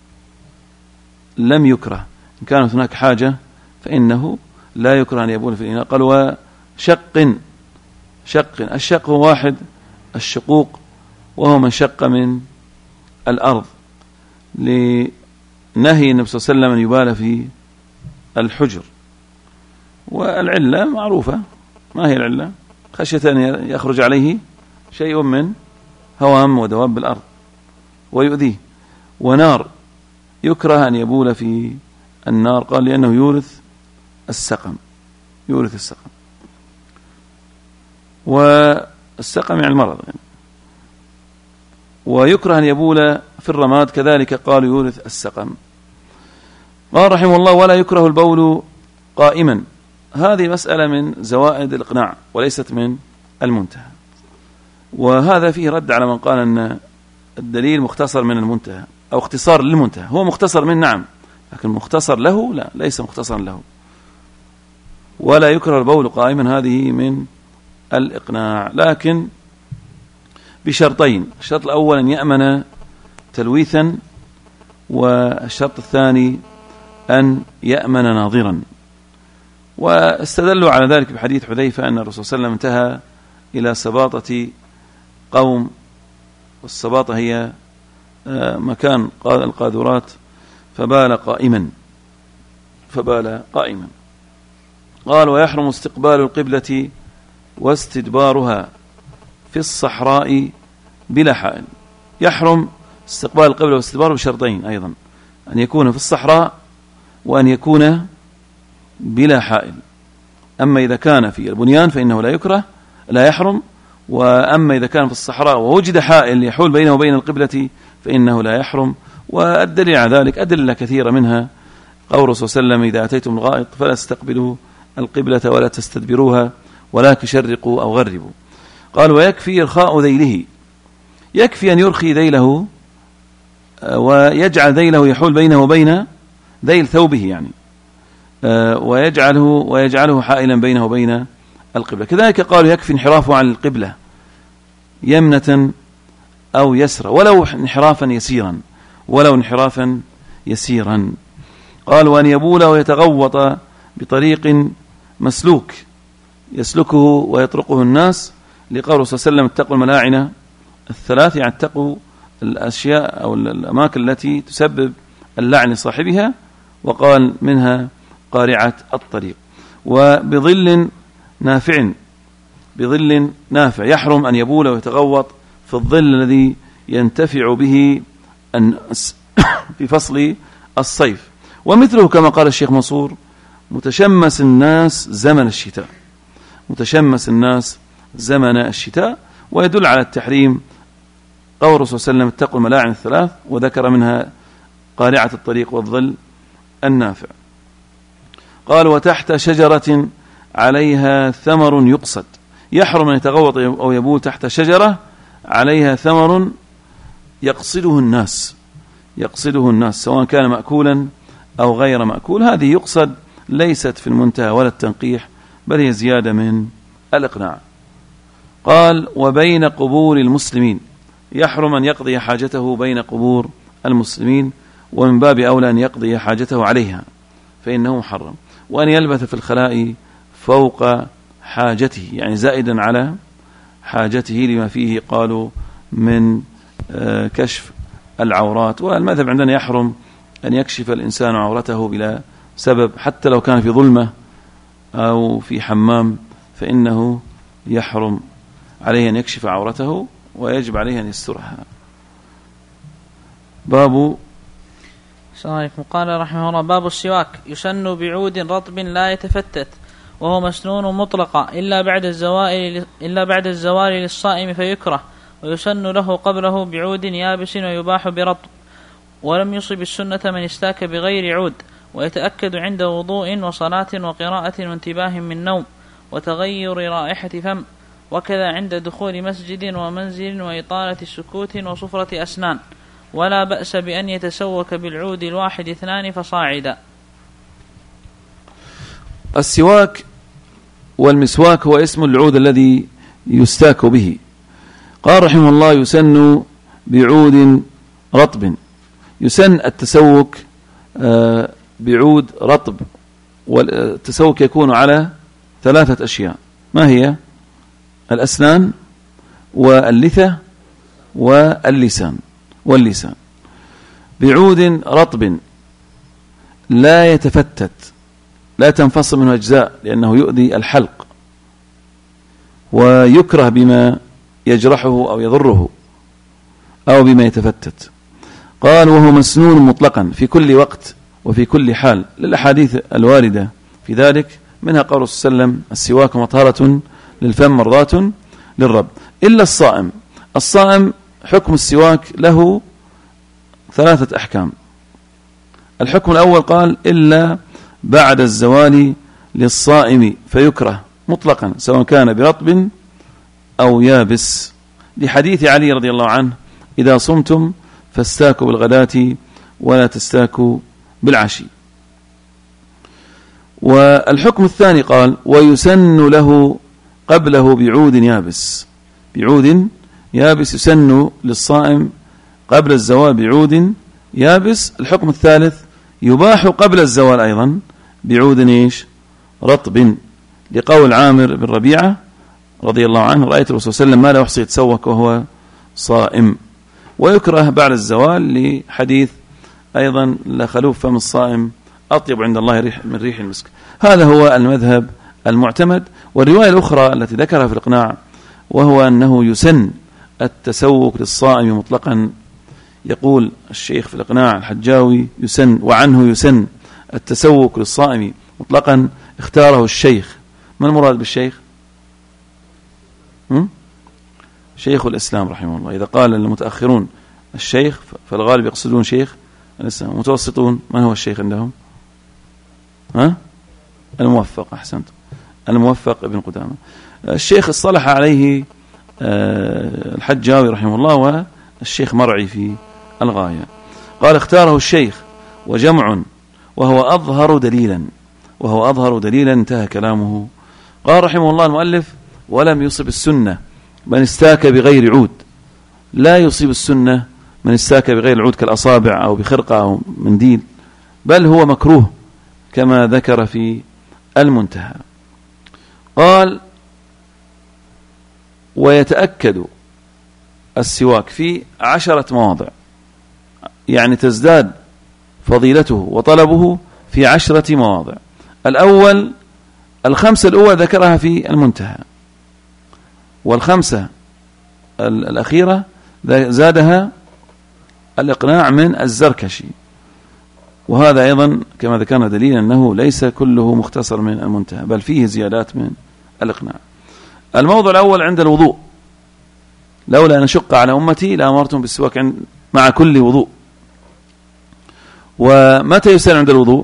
لم يكره، إن كانت هناك حاجة فإنه لا يكره أن يبول في الإناء. قال وشق، الشق هو واحد الشقوق، وهو من شق من الأرض، لنهي النبي صلى الله عليه وسلم أن يبال في الحجر. والعلة معروفة، ما هي العلة؟ خشية أن يخرج عليه شيء من هوام ودواب الأرض ويؤذيه. ونار، يكره أن يبول في النار، قال لأنه يورث السقم. والسقم يعني المرض يعني. ويكره أن يبول في الرماد كذلك، قال يورث السقم. قال رحمه الله ولا يكره البول قائما. هذه مسألة من زوائد الإقناع وليست من المنتهى، وهذا فيه رد على من قال أن الدليل مختصر من المنتهى أو اختصار للمنتهى. هو مختصر من نعم، لكن مختصر له لا، ليس مختصرا له. ولا يكره البول قائما، هذه من الإقناع. لكن بشرطين: الشرط الأول أن يأمن تلويثا، والشرط الثاني أن يأمن ناظرا. واستدلوا على ذلك بحديث حذيفة أن الرسول صلى الله عليه وسلم انتهى إلى سباطة قوم، والسباطة هي مكان القاذورات، فبال قائما. قال: ويحرم استقبال القبلة واستدبارها في الصحراء بلا حائل. يحرم استقبال القبلة واستدبارها بشرطين أيضا: أن يكون في الصحراء وأن يكون بلا حائل. أما إذا كان في البنيان فإنه لا يحرم، وأما إذا كان في الصحراء ووجد حائل يحول بينه وبين القبلة فإنه لا يحرم. والدليل على ذلك أدلة كثيرة، منها قول الرسول صلى الله عليه وسلم: إذا أتيتم الغائط فلا تستقبلوا القبلة ولا تستدبروها ولكن شرقوا أو غربوا. قال: ويكفي إرخاء ذيله، يكفي أن يرخي ذيله ويجعل ذيله يحول بينه وبين ذيل ثوبه يعني، ويجعله حائلا بينه وبين القبلة. كذلك قالوا يكفي انحرافه عن القبلة يمنة أو يسرى، ولو انحرافا يسيرا. قال: وأن يبول ويتغوط بطريق مسلوك يسلكه ويطرقه الناس، لقول صلى الله عليه وسلم: اتقوا الملاعن الثلاث، يعني اتقوا الأشياء أو الأماكن التي تسبب اللعن صاحبها، وقال منها قارعة الطريق. وبظل نافع يحرم أن يبول ويتغوط في الظل الذي ينتفع به الناس في فصل الصيف. ومثله كما قال الشيخ منصور: متشمس الناس زمن الشتاء. ويدل على التحريم قول الرسول صلى الله عليه وسلم: اتقوا الملاعن الثلاث، وذكر منها قارعة الطريق والظل النافع. قال: وتحت شجرة عليها ثمر يقصد، يحرم أن يتغوط أو يبول تحت شجرة عليها ثمر يقصده الناس سواء كان مأكولا أو غير مأكول. هذه يقصد ليست في المنتهى ولا التنقيح، بل هي زيادة من الإقناع. قال: وبين قبور المسلمين، يحرم أن يقضي حاجته بين قبور المسلمين، ومن باب أولى أن يقضي حاجته عليها فإنه محرم. وأن يلبث في الخلاء فوق حاجته، يعني زائدا على حاجته، لما فيه قالوا من كشف العورات. والمذهب عندنا يحرم أن يكشف الإنسان عورته بلا سبب، حتى لو كان في ظلمة أو في حمام، فإنه يحرم عليه أن يكشف عورته، ويجب عليه أن يسترها. باب قال رحمه الله: باب السواك. يسن بعود رطب لا يتفتت، وهو مسنون مطلقا إلا بعد الزوال للصائم فيكره، ويسن له قبله بعود يابس ويباح برطب. ولم يصب السنة من استاك بغير عود، ويتأكد عند وضوء وصلاة وقراءة وانتباه من نوم وتغير رائحة فم، وكذا عند دخول مسجد ومنزل وإطالة السكوت وصفرة أسنان. ولا بأس بأن يتسوك بالعود الواحد 2 فصاعدا. السواك والمسواك هو اسم العود الذي يستاك به. قال رحمه الله: يسن بعود رطب. يسن التسوك بعود رطب، والتسوك يكون على 3 أشياء. ما هي؟ الأسنان واللثة واللسان. بعود رطب لا يتفتت، لا تنفصل منه أجزاء، لأنه يؤذي الحلق، ويكره بما يجرحه أو يضره أو بما يتفتت. قال: وهو مسنون مطلقا في كل وقت وفي كل حال، للأحاديث الواردة في ذلك، منها قول صلى الله عليه وسلم: السواك مطهرة للفم مرضاة للرب. إلا الصائم حكم السواك له 3 أحكام. الحكم الأول قال: إلا بعد الزوال للصائم فيكره مطلقا سواء كان برطب أو يابس، لحديث علي رضي الله عنه: إذا صمتم فاستاكوا بالغداة ولا تستاكوا بالعشي. والحكم الثاني قال: ويسن له قبله بعود يابس يسن للصائم قبل الزوال بعود يابس. الحكم الثالث يباح قبل الزوال أيضا بعود إيش؟ رطب، لقول عامر بن ربيعة رضي الله عنه: رأيت الرسول صلى الله عليه وسلم ما لا يحصي يتسوك وهو صائم. ويكره بعد الزوال لحديث أيضا: لخلوف فم الصائم أطيب عند الله من ريح المسك. هذا هو المذهب المعتمد. والرواية الأخرى التي ذكرها في الإقناع وهو أنه يسن التسوك للصائم مطلقا. يقول الشيخ في الإقناع الحجاوي: يسن، وعنه يسن التسوك للصائم مطلقا. اختاره الشيخ. ما المراد بالشيخ؟ شيخ الإسلام رحمه الله. إذا قال المتأخرون الشيخ فالغالب يقصدون شيخ الإسلام. المتوسطون من هو الشيخ عندهم؟ الموفق. أحسنت، الموفق ابن قدامة. الشيخ اصطلح عليه الحجاوي رحمه الله والشيخ مرعي في الغاية. قال: اختاره الشيخ وجمع وهو أظهر دليلا انتهى كلامه. قال رحمه الله المؤلف: ولم يصب السنة من استاك بغير عود. لا يصيب السنة من استاك بغير العود كالأصابع أو بخرقة أو منديل، بل هو مكروه كما ذكر في المنتهى. قال: ويتأكد السواك في 10 مواضع، يعني تزداد فضيلته وطلبه في 10 مواضع. الأول، 5 الأول ذكرها في المنتهى، وال5 الأخيرة زادها الإقناع من الزركشي. وهذا أيضا كما ذكرنا دليل أنه ليس كله مختصر من المنتهى، بل فيه زيادات من الإقناع. الموضوع الأول عند الوضوء: لولا أن أشق على أمتي لأمرتهم بالسواك مع كل وضوء. ومتى يسن عند الوضوء؟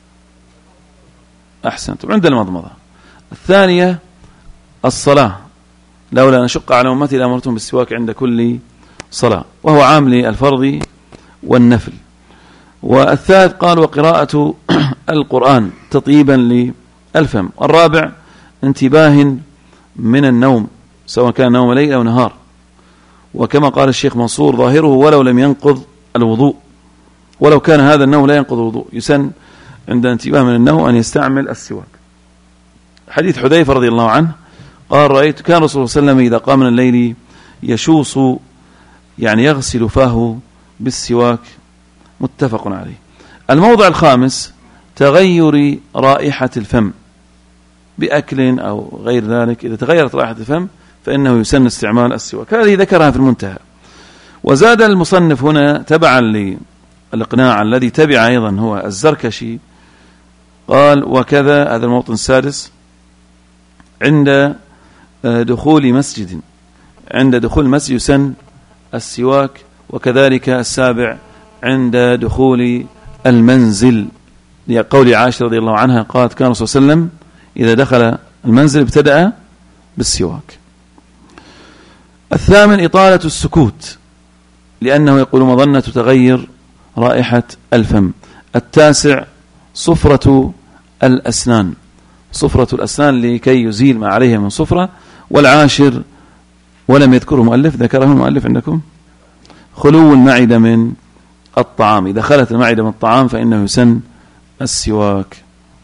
أحسنتم، عند المضمضة. الثانية الصلاة: لولا أن أشق على أمتي لأمرتهم بالسواك عند كل صلاة، وهو عام للفرض والنفل. والثالث قال: وقراءة القرآن تطيبا للفم. الرابع: انتباه من النوم، سواء كان نوم ليل أو نهار، وكما قال الشيخ منصور: ظاهره ولو لم ينقض الوضوء، ولو كان هذا النوم لا ينقض الوضوء يسن عند انتباه من النوم أن يستعمل السواك. حديث حذيفة رضي الله عنه قال: رأيت كان رسول الله صلى الله عليه وسلم إذا قام من الليل يشوص، يعني يغسل فاه بالسواك. متفق عليه. الموضع الخامس: تغير رائحة الفم بأكل أو غير ذلك. إذا تغيرت رائحة الفم فإنه يسن استعمال السواك. هذه ذكرها في المنتهى. وزاد المصنف هنا تبعا للإقناع الذي تبع أيضا هو الزركشي، قال: وكذا، هذا الموطن السادس، عند دخول مسجد يسن السواك. وكذلك السابع عند دخول المنزل، لقول عائشة رضي الله عنها قالت: كان الرسول صلى الله عليه وسلم إذا دخل المنزل ابتدأ بالسواك. الثامن: إطالة السكوت، لأنه يقول مظنة تغير رائحة الفم. التاسع: صفرة الأسنان لكي يزيل ما عليه من صفرة. والعاشر ولم يذكره المؤلف، ذكره المؤلف عندكم: خلو المعدة من الطعام. إذا خلت المعدة من الطعام فإنه يسن السواك.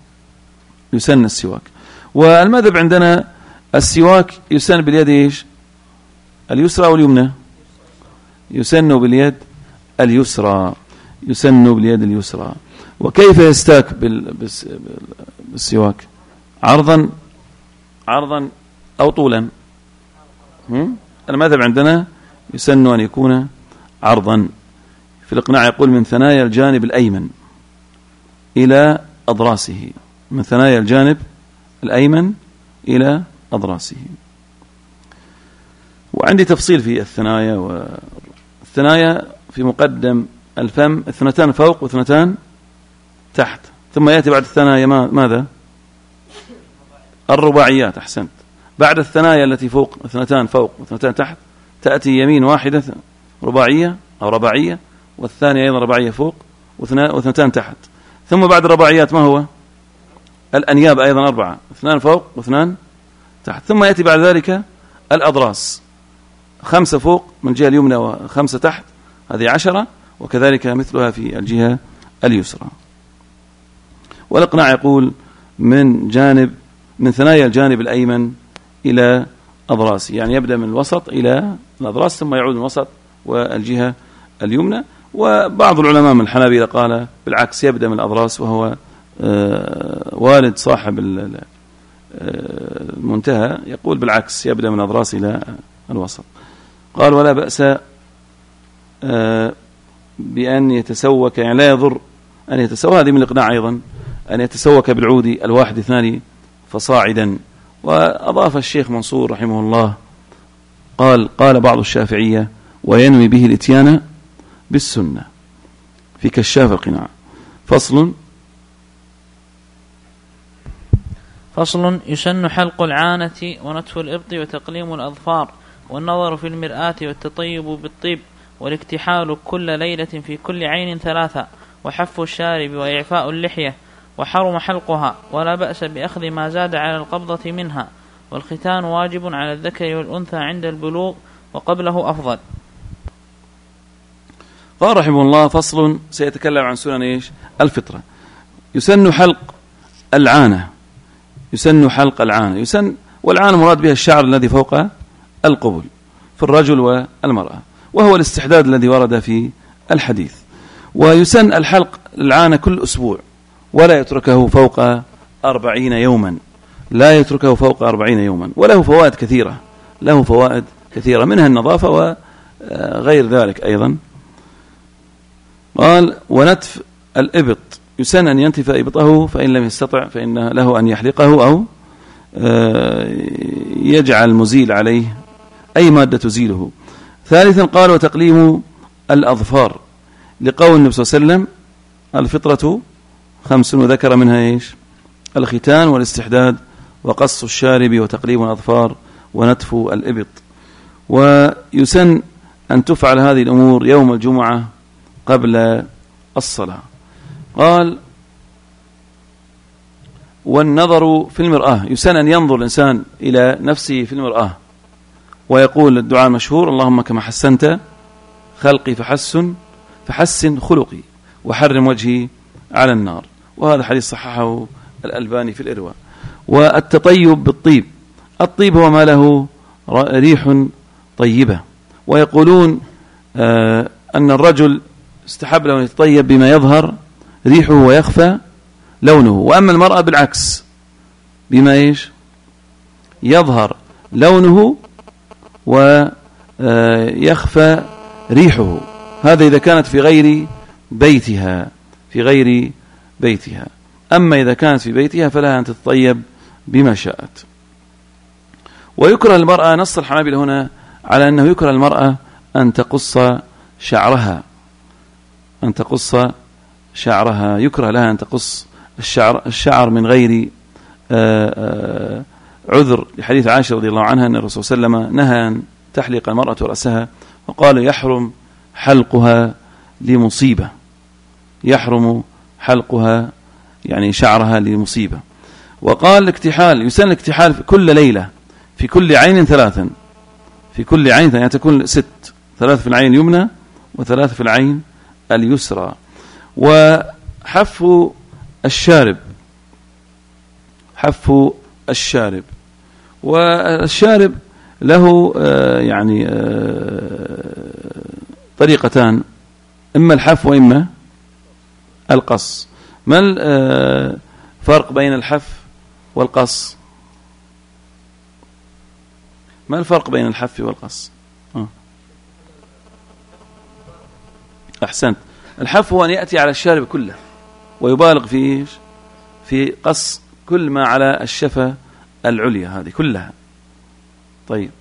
والمذهب عندنا السواك يسن باليد إيش؟ اليسرى واليمنى؟ يسن باليد اليسرى. وكيف يستاك بالسواك؟ عرضا أو طولا؟ المذهب عندنا يسن أن يكون عرضا. في الإقناع يقول: من ثنايا الجانب الأيمن إلى أضراسه، من ثنايا الجانب الأيمن إلى أضراسه. وعندي تفصيل في الثنايا في مقدم الفم 2 فوق و2 تحت، ثم يأتي بعد الثنايا ماذا؟ الرباعيات. أحسنت. بعد الثنايا التي فوق 2 فوق و2 تحت تأتي يمين واحدة رباعية أو رباعية، والثانية أيضا رباعية فوق و2 تحت. ثم بعد الرباعيات ما هو؟ الأنياب أيضا 4، 2 فوق و2 تحت. ثم يأتي بعد ذلك الأضراس 5 فوق من الجهة اليمنى و5 تحت، هذه 10، وكذلك مثلها في الجهة اليسرى. والإقناع يقول من ثنايا الجانب الأيمن إلى أضراسه، يعني يبدأ من الوسط إلى الأضراس ثم يعود من الوسط والجهة اليمنى. وبعض العلماء من الحنابلة قال بالعكس، يبدأ من الأضراس، وهو والد صاحب المنتهى يقول بالعكس، يبدأ من الأضراس إلى الوسط. قال ولا بأس بأن يتسوك، يعني لا يضر أن يتسوك، هذه من الإقناع أيضا، أن يتسوك بالعود 1 2 فصاعدا. وأضاف الشيخ منصور رحمه الله قال بعض الشافعية وينوي به الاتيان بالسنة في كشاف القناع. فصل يسن حلق العانة ونتف الإبط وتقليم الأظفار والنظر في المرآة والتطيب بالطيب والاكتحال كل ليلة في كل عين 3 وحف الشارب وإعفاء اللحية وحرم حلقها، ولا بأس بأخذ ما زاد على القبضة منها، والختان واجب على الذكر والأنثى عند البلوغ وقبله أفضل. قال رحمه الله فصل سيتكلم عن سنن الفطرة. يسن حلق العانة، والعانة مراد بها الشعر الذي فوق القبل في الرجل والمرأة، وهو الاستحداد الذي ورد في الحديث. ويسن الحلق العانة كل أسبوع، ولا يتركه فوق 40 يوما، وله فوائد كثيرة، منها النظافة وغير ذلك أيضا. قال ونتف الإبط، يسن أن ينتف إبطه، فإن لم يستطع فإن له أن يحلقه أو يجعل مزيل عليه أي مادة تزيله. ثالثا قال وتقليم الأظفار، لقول النبي صلى الله عليه وسلم الفطرة 5، وذكر منها الختان والاستحداد وقص الشارب وتقليم الأظفار ونتف الإبط. ويسن أن تفعل هذه الأمور يوم الجمعة قبل الصلاة. قال والنظر في المرآة، يسن أن ينظر الإنسان إلى نفسه في المرآة ويقول الدعاء المشهور اللهم كما حسنت خلقي فحسن خلقي وحرم وجهي على النار، وهذا حديث صححه الألباني في الإرواء. والتطيب بالطيب، الطيب هو ما له ريح طيبة، ويقولون أن الرجل استحب له أن يتطيب بما يظهر ريحه ويخفى لونه، وأما المرأة بالعكس، بما يظهر لونه ويخفى ريحه، هذا إذا كانت في غير بيتها. أما إذا كانت في بيتها فلها أن تتطيب بما شاءت. ويكره المرأة، نص الحنابلة هنا على أنه يكره المرأة أن تقص شعرها، يكره لها أن تقص الشعر من غير عذر، لحديث عائشة رضي الله عنها أن الرسول صلى الله عليه وسلم نهى أن تحلق المرأة رأسها، وقال يحرم حلقها لمصيبة، يعني شعرها لمصيبة. وقال الاكتحال، يسن الاكتحال كل ليلة في كل عين 3، يعني تكون 6، 3 في العين اليمنى و3 في العين اليسرى. وحف الشارب، والشارب له يعني طريقتان، إما الحف وإما القص. ما الفرق بين الحف والقص؟ ما الفرق بين الحف والقص؟ أحسنت. الحف هو أن يأتي على الشارب كله ويبالغ في قص كل ما على الشفة العليا هذه كلها. طيب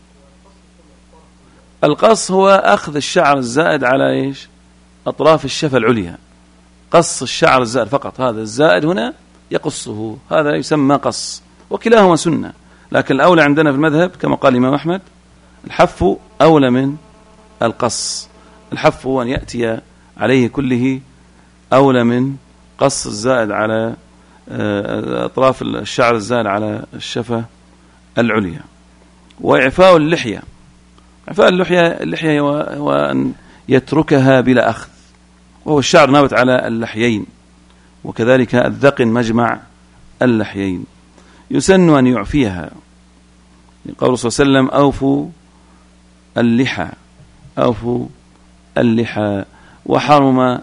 القص هو أخذ الشعر الزائد على أطراف الشفة العليا، قص الشعر الزائد فقط، هذا الزائد هنا يقصه، هذا يسمى قص، وكلاهما سنة، لكن الأولى عندنا في المذهب كما قال الإمام أحمد الحف أولى من القص. الحف هو أن يأتي عليه كله أولى من قص الزائد على أطراف الشعر الزائد على الشفة العليا. وإعفاء اللحية، فاللحية هو أن يتركها بلا أخذ، وهو الشعر نابت على اللحيين، وكذلك الذقن مجمع اللحيين. يسن أن يعفيها، قول صلى الله عليه وسلم أوفوا اللحى، أوفوا اللحى، وحرم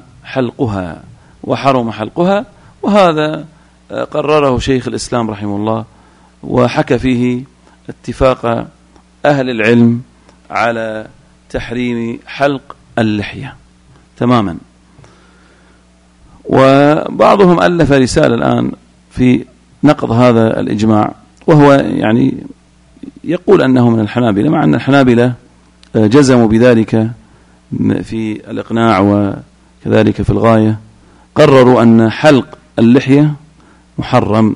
حلقها، وهذا قرره شيخ الإسلام رحمه الله، وحكى فيه اتفاق أهل العلم على تحريم حلق اللحية تماما. وبعضهم ألف رسالة الآن في نقض هذا الإجماع، وهو يعني يقول أنه من الحنابلة، مع أن الحنابلة جزموا بذلك في الإقناع وكذلك في الغاية، قرروا أن حلق اللحية محرم.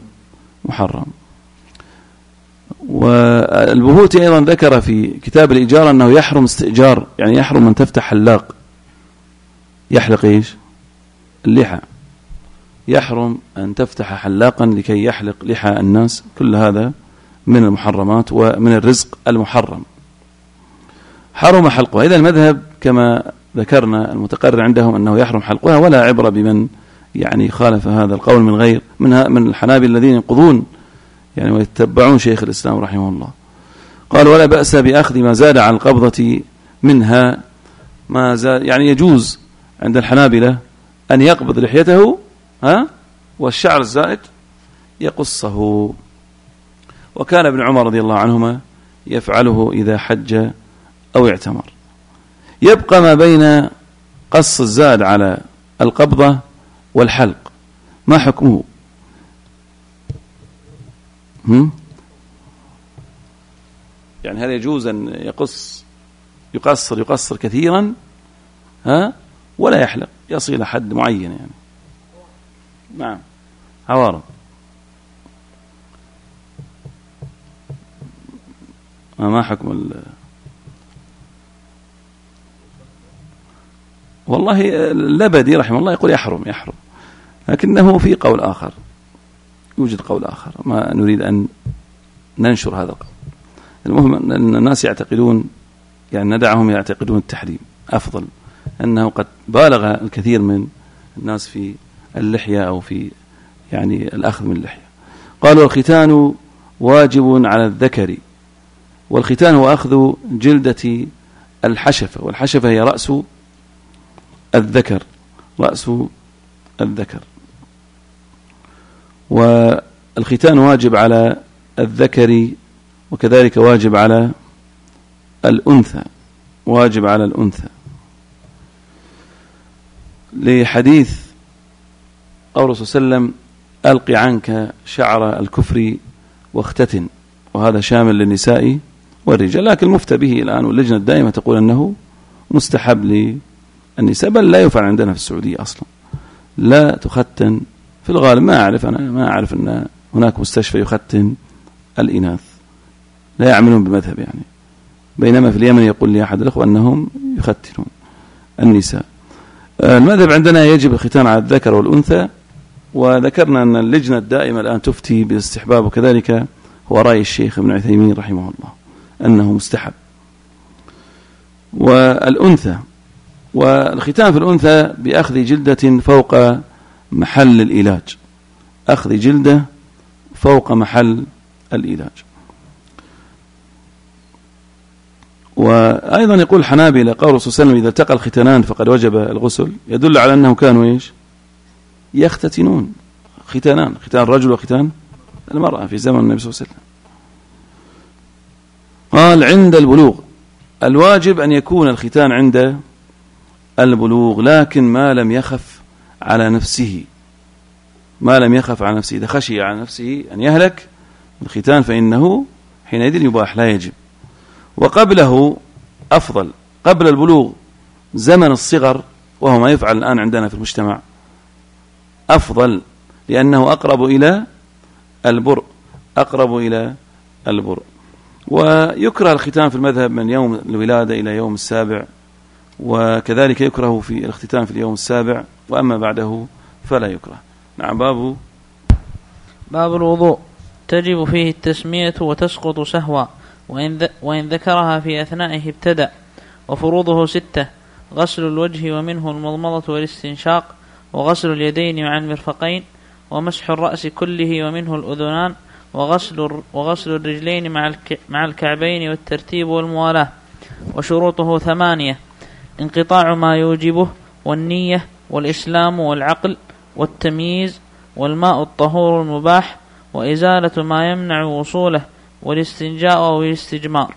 والبهوتي أيضا ذكر في كتاب الإجارة أنه يحرم استئجار، يعني يحرم من تفتح حلاق يحلق إيش اللحى، يحرم أن تفتح حلاقا لكي يحلق لحى الناس، كل هذا من المحرمات ومن الرزق المحرم، حرم حلقها. إذا المذهب كما ذكرنا المتقرر عندهم أنه يحرم حلقها، ولا عبرة بمن يعني خالف هذا القول من غير من الحنابلة الذين ينقضون يعني ويتبعون شيخ الإسلام رحمه الله. قال ولا بأس بأخذ ما زاد عن القبضة منها، ما زاد يعني يجوز عند الحنابلة أن يقبض لحيته والشعر الزائد يقصه. وكان ابن عمر رضي الله عنهما يفعله إذا حج أو اعتمر. يبقى ما بين قص الزاد على القبضة والحلق، ما حكمه؟ يعني هل يجوز أن يقصر كثيرا ولا يحلق، يصل حد معين يعني؟ نعم عوارض. ما حكم والله اللبدي رحمه الله يقول يحرم، لكنه في قول آخر، يوجد قول آخر، ما نريد أن ننشر هذا القول. المهم أن الناس يعتقدون، يعني ندعهم يعتقدون التحريم أفضل، أنه قد بالغ الكثير من الناس في اللحية أو في يعني الأخذ من اللحية. قالوا الختان واجب على الذكر، والختان هو أخذ جلدة الحشفة، والحشفة هي رأس الذكر، والختان واجب على الذكر، وكذلك واجب على الأنثى، لحديث قول صلى الله عليه وسلم ألق عنك شعر الكفر واختتن، وهذا شامل للنساء والرجال، لكن المفتى به الآن واللجنة الدائمة تقول أنه مستحب للنساء، بل لا يفعل عندنا في السعودية أصلا، لا تختن في الغالب. ما أعرف أن هناك مستشفى يختن الإناث، لا يعملون بمذهب يعني، بينما في اليمن يقول لي أحد الأخوة أنهم يختنون النساء. المذهب عندنا يجب الختان على الذكر والأنثى، وذكرنا أن اللجنة الدائمة الآن تفتي بالاستحباب، وكذلك هو رأي الشيخ ابن عثيمين رحمه الله أنه مستحب. والأنثى، والختان في الأنثى بأخذ جلدة فوق محل العلاج، أخذ جلدة فوق محل العلاج. وأيضا يقول الحنابلة قول الرسول صلى الله عليه وسلم إذا التقى الختانان فقد وجب الغسل، يدل على أنهم كانوا يختتنون، ختان الرجل وختان المرأة في زمن النبي صلى الله عليه وسلم. قال عند البلوغ، الواجب أن يكون الختان عند البلوغ، لكن ما لم يخف على نفسه، إذا خشي على نفسه أن يهلك الختان فإنه حينئذ يباح لا يجب. وقبله أفضل، قبل البلوغ زمن الصغر، وهو ما يفعل الآن عندنا في المجتمع، أفضل لأنه أقرب إلى البرء. ويكره الختان في المذهب من يوم الولادة إلى يوم السابع، وكذلك يكره في الاختتان في اليوم السابع، وأما بعده فلا يكره. نعم. باب الوضوء، تجب فيه التسمية وتسقط سهوا، وإن ذكرها في أثنائه ابتدأ. وفروضه 6: غسل الوجه ومنه المضمضة والاستنشاق، وغسل اليدين مع المرفقين، ومسح الرأس كله ومنه الأذنان، وغسل الرجلين مع الكعبين والترتيب والموالاة. وشروطه 8: انقطاع ما يوجبه، والنية، والإسلام، والعقل، والتمييز، والماء الطهور المباح، وإزالة ما يمنع وصوله، والاستنجاء والاستجمار.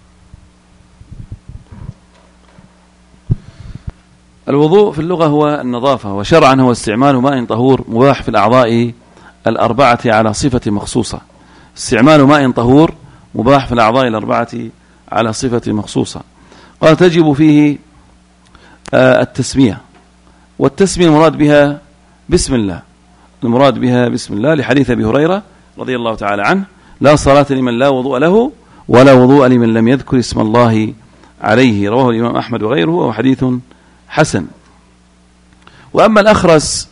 الوضوء في اللغة هو النظافة، وشرعا هو استعمال ماء طهور مباح في الأعضاء 4 على صفة مخصوصة. استعمال ماء طهور مباح في الأعضاء 4 على صفة مخصوصة. قال تجب فيه التسمية، والتسمية المراد بها بسم الله، المراد بها بسم الله، لحديث أبي هريرة رضي الله تعالى عنه: لا صلاة لمن لا وضوء له ولا وضوء لمن لم يذكر اسم الله عليه. رواه الإمام أحمد وغيره، وهو حديث حسن. وأما الأخرس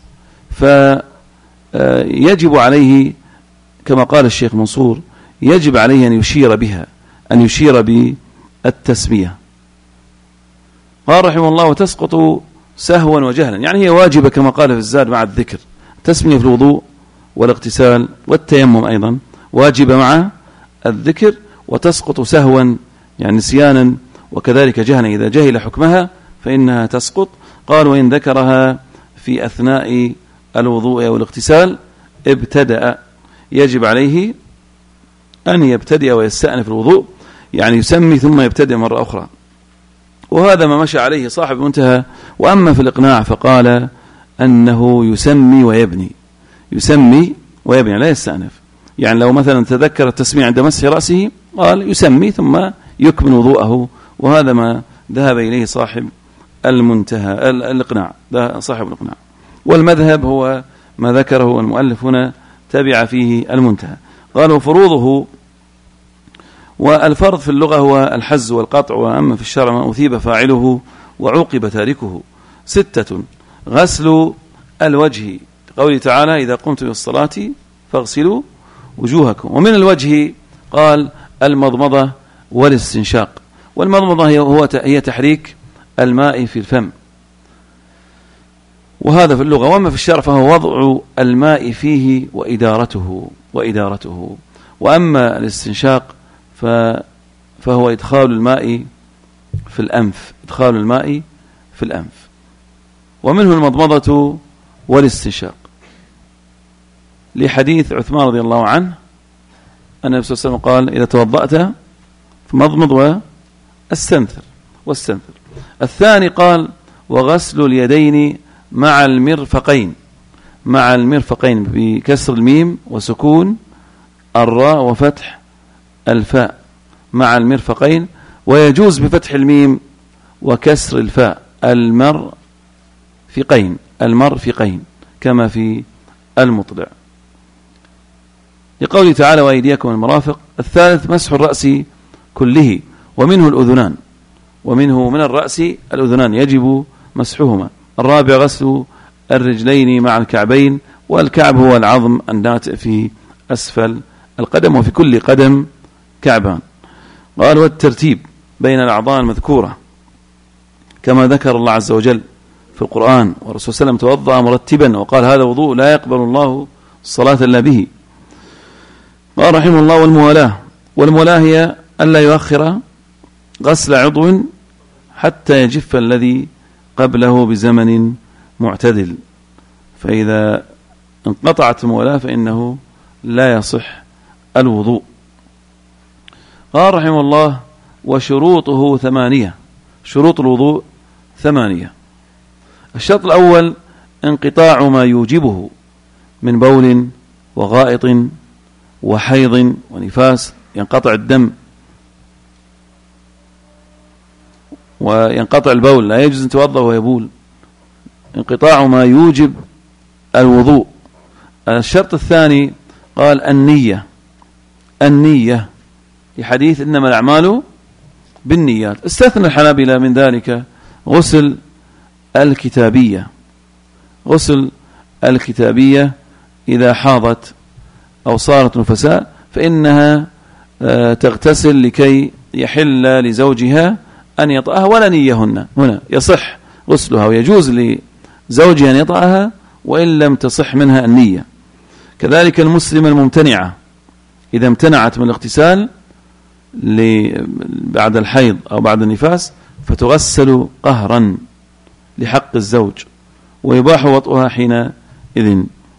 فيجب عليه كما قال الشيخ منصور، يجب عليه أن يشير بها، أن يشير بالتسمية. قال رحمه الله: وتسقط سهوا وجهلا، يعني هي واجبة كما قال في الزاد مع الذكر. تسمية في الوضوء والاغتسال والتيمم أيضا واجبة مع الذكر، وتسقط سهوا يعني نسيانا، وكذلك جهلا إذا جهل حكمها فإنها تسقط. قال: وإن ذكرها في أثناء الوضوء والاغتسال ابتدأ، يجب عليه أن يبتدئ ويستأنف الوضوء، يعني يسمي ثم يبتدئ مرة أخرى. وهذا ما مشى عليه صاحب المنتهى. وأما في الإقناع فقال أنه يسمي ويبني، يسمي ويبني لا يستأنف. يعني لو مثلا تذكر التسمية عند مسح رأسه قال يسمي ثم يكمل وضوءه، وهذا ما ذهب إليه صاحب المنتهى الإقناع، صاحب الإقناع. والمذهب هو ما ذكره المؤلف هنا، تبع فيه المنتهى. قال: وفروضه، والفرض في اللغة هو الحز والقطع، وأما في الشرع ما أثيب فاعله وعوقب تاركه. 6: غسل الوجه، قوله تعالى: إذا قمتم بالصلاة فاغسلوا وجوهكم. ومن الوجه قال: المضمضة والاستنشاق. والمضمضة هي تحريك الماء في الفم، وهذا في اللغة. وأما في الشرع فهو وضع الماء فيه وإدارته. وأما الاستنشاق فهو إدخال الماء في الأنف، ومنه المضمضة والاستنشاق، لحديث عثمان رضي الله عنه أن النبي صلى الله عليه وسلم قال: إذا توضأت فمضمض واستنثر. الثاني قال: وغسل اليدين مع المرفقين بكسر الميم وسكون الراء وفتح الفاء، مع المرفقين. ويجوز بفتح الميم وكسر الفاء، المرفقين كما في المطلع، لقوله تعالى: وأيديكم المرافق. الثالث مسح الرأس كله، ومنه الأذنان، من الرأس الأذنان يجب مسحهما. الرابع غسل الرجلين مع الكعبين، والكعب هو العظم الناتئ في أسفل القدم، وفي كل قدم كعبان. قال: والترتيب بين الأعضاء المذكورة كما ذكر الله عز وجل في القرآن، والرسول صلى الله عليه وسلم توضأ مرتبا وقال: هذا وضوء لا يقبل الله الصلاة إلا به. قال رحمه الله: والموالاة هي ألا يؤخر غسل عضو حتى يجف الذي قبله بزمن معتدل، فإذا انقطعت الموالاة فإنه لا يصح الوضوء. قال رحمه الله: وشروطه 8. شروط الوضوء 8. الشرط الأول انقطاع ما يوجبه من بول وغائط وحيض ونفاس، ينقطع الدم وينقطع البول، لا يجوز أن يتوضأ ويبول. انقطاع ما يوجب الوضوء. الشرط الثاني قال: النية لحديث إنما الأعمال بالنيات. استثنى الحنابلة من ذلك غسل الكتابية إذا حاضت أو صارت نفساء، فإنها تغتسل لكي يحل لزوجها أن يطأها ولا نيهن، هنا يصح غسلها ويجوز لزوجها أن يطأها وإن لم تصح منها النية. كذلك المسلمة الممتنعة إذا امتنعت من الاغتسال بعد الحيض أو بعد النفاس فتغسل قهرا لحق الزوج ويباح وطئها حينئذ.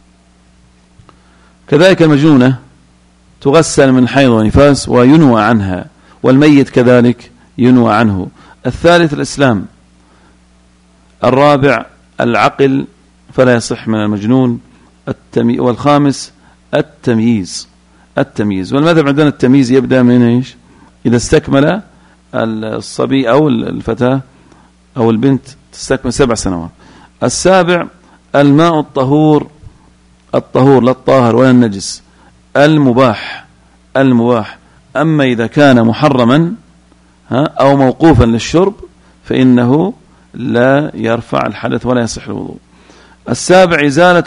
كذلك المجنونة تغسل من حيض ونفاس وينوى عنها، والميت كذلك ينوى عنه. الثالث الإسلام. الرابع العقل فلا يصح من المجنون. والخامس التمييز. والمذهب عندنا التمييز يبدأ من إيش؟ إذا استكمل الصبي أو الفتاة أو البنت تستكمل 7 سنوات. السابع الماء الطهور لا الطاهر ولا النجس، المباح. أما إذا كان محرما أو موقوفا للشرب فإنه لا يرفع الحدث ولا يصح الوضوء. السابع إزالة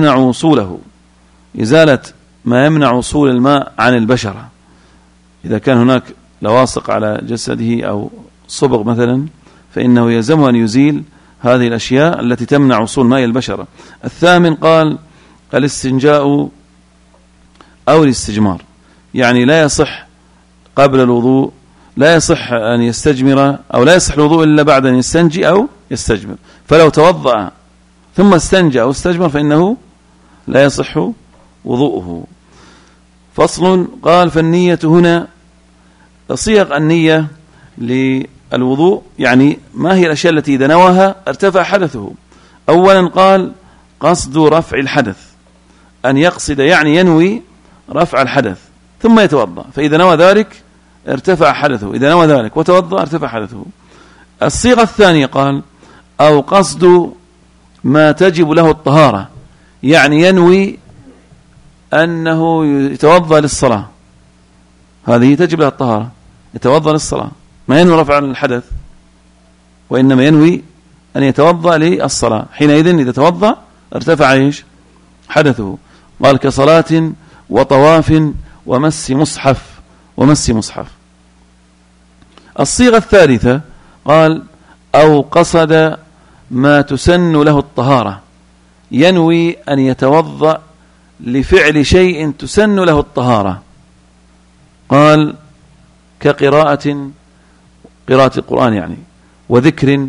ما يمنع وصول الماء عن البشرة. إذا كان هناك لواصق على جسده أو صبغ مثلا فإنه يلزمه أن يزيل هذه الأشياء التي تمنع وصول ماء البشرة. الثامن قال الاستنجاء أو الاستجمار، يعني لا يصح قبل الوضوء، لا يصح أن يستجمر أو لا يصح الوضوء إلا بعد أن يستنجي أو يستجمر. فلو توضأ ثم استنجى أو استجمر فإنه لا يصح وضوءه. فصل. قال فالنية هنا صيغ النية للوضوء، يعني ما هي الأشياء التي إذا نواها ارتفع حدثه. أولا قال قصد رفع الحدث، أن يقصد يعني ينوي رفع الحدث ثم يتوضأ، فإذا نوى ذلك ارتفع حدثه، إذا نوى ذلك وتوضأ ارتفع حدثه. الصيغة الثانية قال أو قصد ما تجب له الطهارة، يعني ينوي أنه يتوضأ للصلاة، هذه تجب لها الطهارة، يتوضأ للصلاة، ما ينوي رفع الحدث وإنما ينوي أن يتوضأ للصلاة، حينئذ إذا توضأ ارتفع إيش حدثه. قال كصلاة وطواف ومس مصحف. الصيغة الثالثة قال أو قصد ما تسن له الطهارة، ينوي أن يتوضأ لفعل شيء تسن له الطهارة. قال كقراءة القرآن يعني، وذكر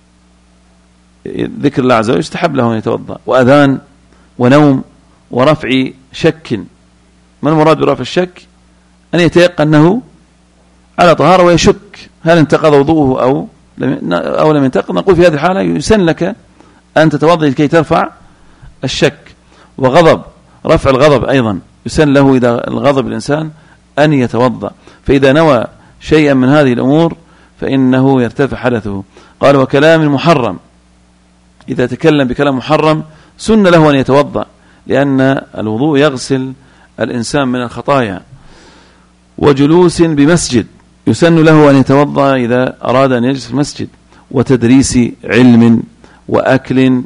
الله عز وجل يستحب له أن يتوضأ، وأذان ونوم ورفع شك. ما المراد برفع الشك؟ أن يتيقن أنه على طهارة ويشك هل انتقض وضوءه أو لم ينتقض. نقول في هذه الحالة يسن لك أن تتوضأ لكي ترفع الشك. وغضب، رفع الغضب أيضا يسن له إذا الغضب الإنسان أن يتوضأ، فإذا نوى شيئا من هذه الأمور فإنه يرتفع حدثه. قال وكلام محرم، إذا تكلم بكلام محرم سن له أن يتوضأ، لأن الوضوء يغسل الإنسان من الخطايا. وجلوس بمسجد، يسن له أن يتوضأ إذا أراد أن يجلس في المسجد. وتدريس علم وأكل،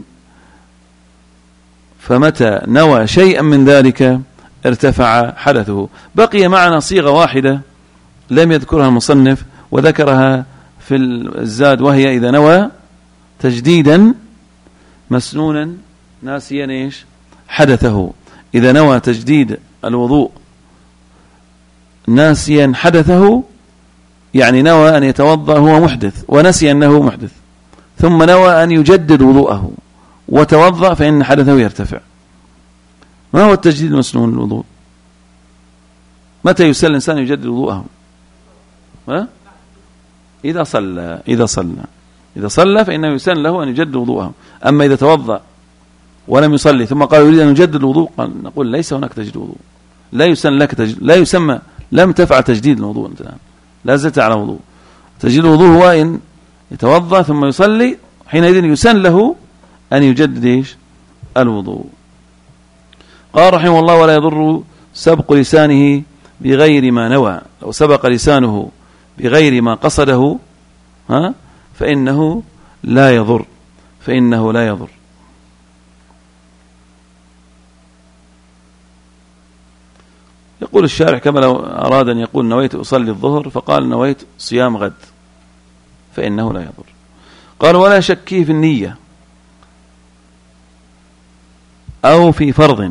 فمتى نوى شيئا من ذلك ارتفع حدثه. بقي معنا صيغة واحدة لم يذكرها المصنف وذكرها في الزاد، وهي إذا نوى تجديدا مسنونا ناسيا إيش حدثه. إذا نوى تجديد الوضوء ناسيا حدثه، يعني نوى أن يتوضأ هو محدث ونسي أنه محدث، ثم نوى أن يجدد وضوءه وتوضأ، فإن حدثه يرتفع. ما هو التجديد المسنون للوضوء؟ متى يسن الإنسان يجدد وضوءه؟ إذا صلى فإنه يسن له أن يجدد وضوءه. أما إذا توضأ ولم يصلي ثم قال يريد أن يجدد الوضوء، نقول ليس هناك تجديد وضوء، لا يسن لك لا يسمى، لم تفعل تجديد الوضوء، أنت الآن لا زلت على وضوء. تجديد الوضوء هو إن يتوضأ ثم يصلي، حينئذ يسن له أن يجدد إيش الوضوء. قال رحمه الله ولا يضر سبق لسانه بغير ما نوى. لو سبق لسانه بغير ما قصده فإنه لا يضر. يقول الشارح كما لو أراد أن يقول نويت أصلي الظهر فقال نويت صيام غد فإنه لا يضر. قال ولا شك في النية أو في فرض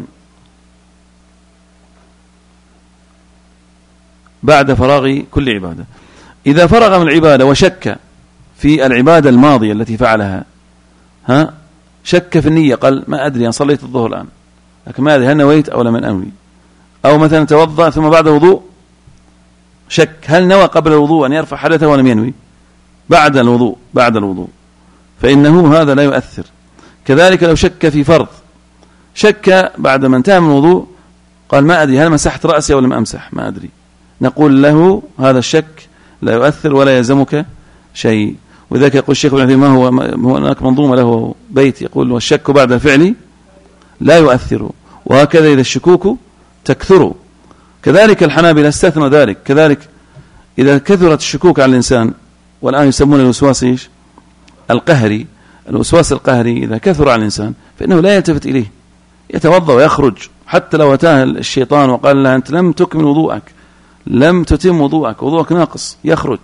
بعد فراغ كل عبادة. إذا فرغ من العبادة وشك في العبادة الماضية التي فعلها، شك في النية، قال ما أدري أن صليت الظهر الآن لكن ما أدري هل نويت أو لم أنوي. أو مثلا توضأ ثم بعد الوضوء شك هل نوى قبل الوضوء أن يرفع حدثه ولم ينوي بعد الوضوء فإنه هذا لا يؤثر. كذلك لو شك في فرض، شك بعد ما انتهى من الوضوء قال ما أدري هل مسحت رأسي أو لم أمسح، ما أدري، نقول له هذا الشك لا يؤثر ولا يلزمك شيء. وذلك يقول الشيخ ابن عثيمين ما هو هناك منظومة له بيت يقول والشك بعد الفعل لا يؤثر، وهكذا إذا الشكوك تكثر. كذلك الحنابلة استثنوا ذلك، كذلك إذا كثرت الشكوك على الإنسان، والآن يسمون الوسواس القهري، الوسواس القهري إذا كثر على الإنسان فإنه لا يلتفت إليه، يتوضأ ويخرج حتى لو أتاه الشيطان وقال له أنت لم تكمل وضوءك، لم تتم وضوءك ناقص، يخرج.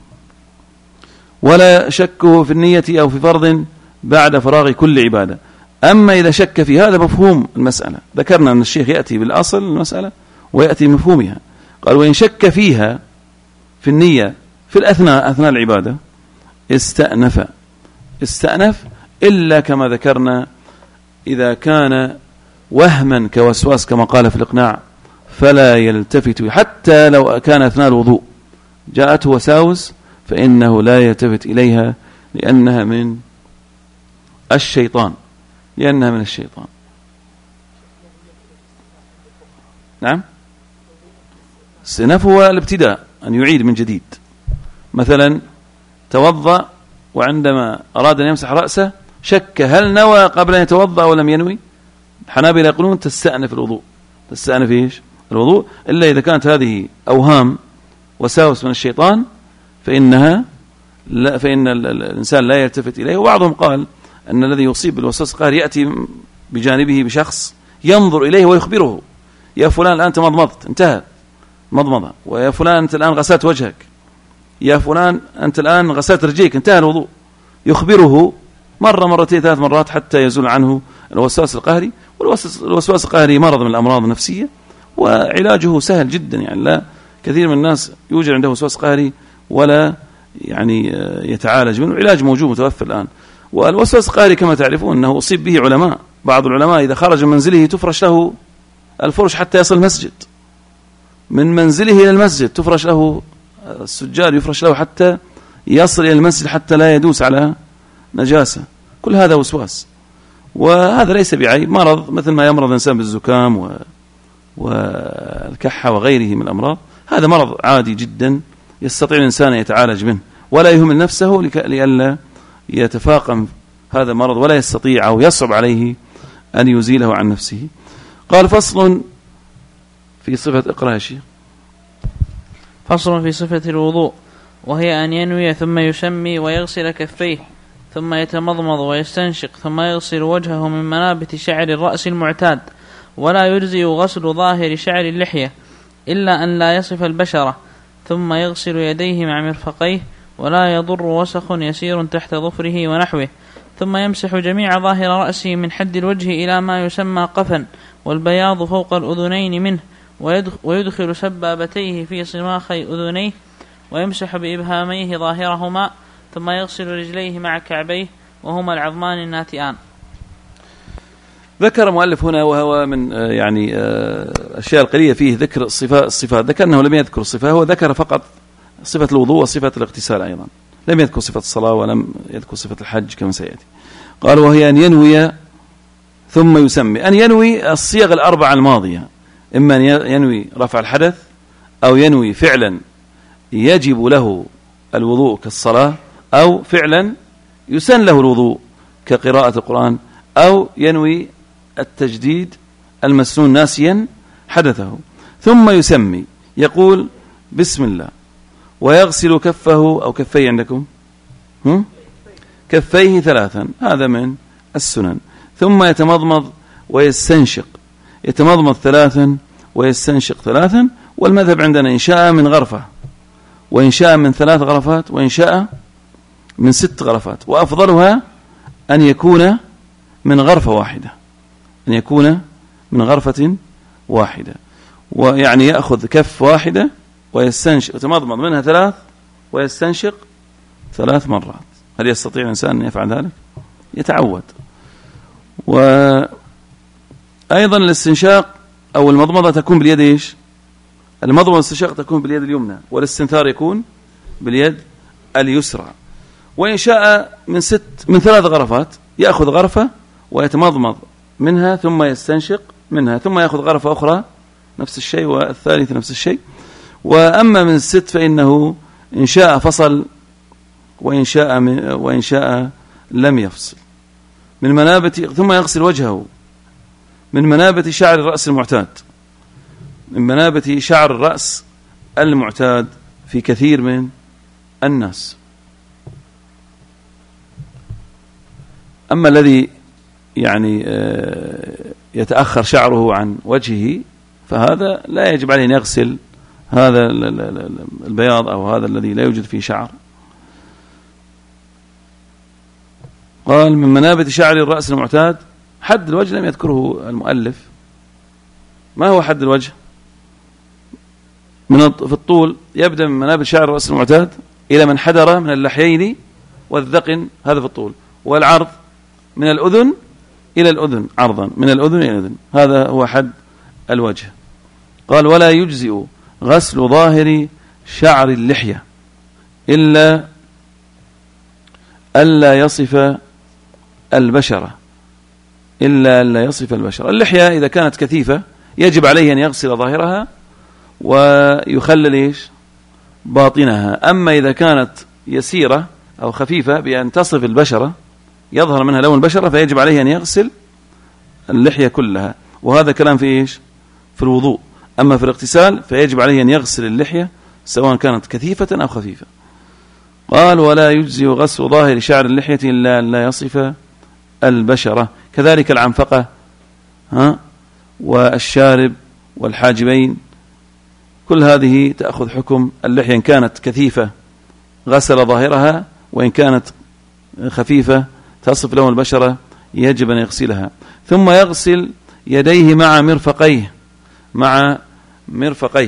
ولا شكه في النية أو في فرض بعد فراغ كل عبادة. أما إذا شك في هذا مفهوم المسألة، ذكرنا أن الشيخ يأتي بالأصل المسألة ويأتي مفهومها. قال وإن شك فيها في النية في أثناء العبادة استأنف إلا كما ذكرنا إذا كان وهما كوسواس كما قال في الإقناع فلا يلتفت، حتى لو كان أثناء الوضوء جاءته وساوس فإنه لا يلتفت إليها لأنها من الشيطان، نعم. السنف هو الابتداء، أن يعيد من جديد. مثلا توضأ وعندما أراد أن يمسح رأسه شك هل نوى قبل أن يتوضأ أو لم ينوي. الحنابلة يقولون تستأنف الوضوء إلا إذا كانت هذه أوهام وساوس من الشيطان فإن الإنسان لا يلتفت إليه. وبعضهم قال أن الذي يصيب بالوسواس القهري يأتي بجانبه بشخص ينظر إليه ويخبره يا فلان الآن تمضمضت، انتهى مضمضة، ويا فلان أنت الآن غسلت وجهك، يا فلان أنت الآن غسلت رجليك، انتهى الوضوء. يخبره مرة مرتين 3 مرات حتى يزول عنه الوسواس القهري. والوسواس القهري مرض من الأمراض النفسية وعلاجه سهل جدا، يعني لا كثير من الناس يوجد عنده وسواس قهري ولا يعني يتعالج منه، العلاج موجود متوفر الآن. والوسواس القهري كما تعرفون أنه أصيب به علماء، بعض العلماء إذا خرج من منزله تفرش له الفرش حتى يصل المسجد، من منزله إلى المسجد تفرش له السجاد، يفرش له حتى يصل إلى المسجد حتى لا يدوس على نجاسة. كل هذا وسواس، وهذا ليس بعيب، مرض مثل ما يمرض الإنسان بالزكام والكحة وغيره من الأمراض. هذا مرض عادي جدا يستطيع الإنسان أن يتعالج منه ولا يهمل نفسه لئلا يتفاقم هذا المرض ولا يستطيع أو يصعب عليه أن يزيله عن نفسه. قال فصل في صفة، اقرأ يا شيخ. فصل في صفة الوضوء، وهي أن ينوي ثم يسمي ويغسل كفيه ثم يتمضمض ويستنشق ثم يغسل وجهه من منابت شعر الرأس المعتاد، ولا يجزئ غسل ظاهر شعر اللحية إلا أن لا يصف البشرة، ثم يغسل يديه مع مرفقيه، ولا يضر وسخ يسير تحت ظفره ونحوه، ثم يمسح جميع ظاهر رأسه من حد الوجه إلى ما يسمى قفا، والبياض فوق الأذنين منه، ويدخل سبابتيه في صماخي أذنيه، ويمسح بإبهاميه ظاهرهما، ثم يغسل رجليه مع كعبيه وهما العظمان الناتئان. ذكر مؤلف هنا وهو من يعني أشياء القليلة فيه ذكر الصفات. ذكر أنه لم يذكر الصفات، هو ذكر فقط صفة الوضوء وصفة الاغتسال أيضا، لم يذكر صفة الصلاة ولم يذكر صفة الحج كما سيأتي. قال وهي أن ينوي ثم يسمي. أن ينوي الصيغ ال4 الماضية، إما أن ينوي رفع الحدث، أو ينوي فعلا يجب له الوضوء كالصلاة، أو فعلا يسن له الوضوء كقراءة القرآن، أو ينوي التجديد المسنون ناسيا حدثه. ثم يسمي، يقول بسم الله، ويغسل كفه أو كفيه عندكم كفيه 3، هذا من السنن. ثم يتمضمض ويستنشق، يتمضمض 3 ويستنشق 3. والمذهب عندنا إن شاء من غرفة، وإن شاء من 3 غرفات، وإن شاء من 6 غرفات، وأفضلها أن يكون من غرفة واحدة، أن يكون من غرفة واحدة، ويعني يأخذ كف واحدة ويستنشق، يتمضمض منها 3 ويستنشق 3 مرات. هل يستطيع الإنسان أن يفعل ذلك؟ يتعود. وأيضا الاستنشاق أو المضمضة تكون باليد إيش؟ المضمضة والاستنشاق تكون باليد اليمنى، والاستنثار يكون باليد اليسرى. وإن شاء من 3 غرفات يأخذ غرفة ويتمضمض منها ثم يستنشق منها، ثم يأخذ غرفة أخرى نفس الشيء، والثالثة نفس الشيء. وأما من 6 فإنه إن شاء فصل، وإن شاء لم يفصل. من منابت، ثم يغسل وجهه من منابت شعر الرأس المعتاد، من منابت شعر الرأس المعتاد في كثير من الناس. أما الذي يعني يتأخر شعره عن وجهه فهذا لا يجب عليه أن يغسل هذا البياض أو هذا الذي لا يوجد فيه شعر. قال من منابت شعر الرأس المعتاد. حد الوجه لم يذكره المؤلف. ما هو حد الوجه؟ في الطول يبدأ من منابت شعر الرأس المعتاد إلى من حدر من اللحيين والذقن، هذا في الطول. والعرض من الأذن إلى الأذن، عرضا من الأذن إلى الأذن، هذا هو حد الوجه. قال ولا يجزئ غسل ظاهر شعر اللحية إلا ألا يصف البشرة، اللحية إذا كانت كثيفة يجب عليه أن يغسل ظاهرها ويخلل إيش؟ باطنها. أما إذا كانت يسيرة أو خفيفة بأن تصف البشرة يظهر منها لون البشرة فيجب عليه أن يغسل اللحية كلها. وهذا كلام في إيش؟ في الوضوء. أما في الاغتسال فيجب عليه أن يغسل اللحية سواء كانت كثيفة أو خفيفة. قال ولا يجزي غسل ظاهر شعر اللحية إلا أن لا يصف البشرة. كذلك العنفقة والشارب والحاجبين، كل هذه تأخذ حكم اللحية. إن كانت كثيفة غسل ظاهرها، وإن كانت خفيفة تصف لون البشرة يجب أن يغسلها. ثم يغسل يديه مع مرفقيه.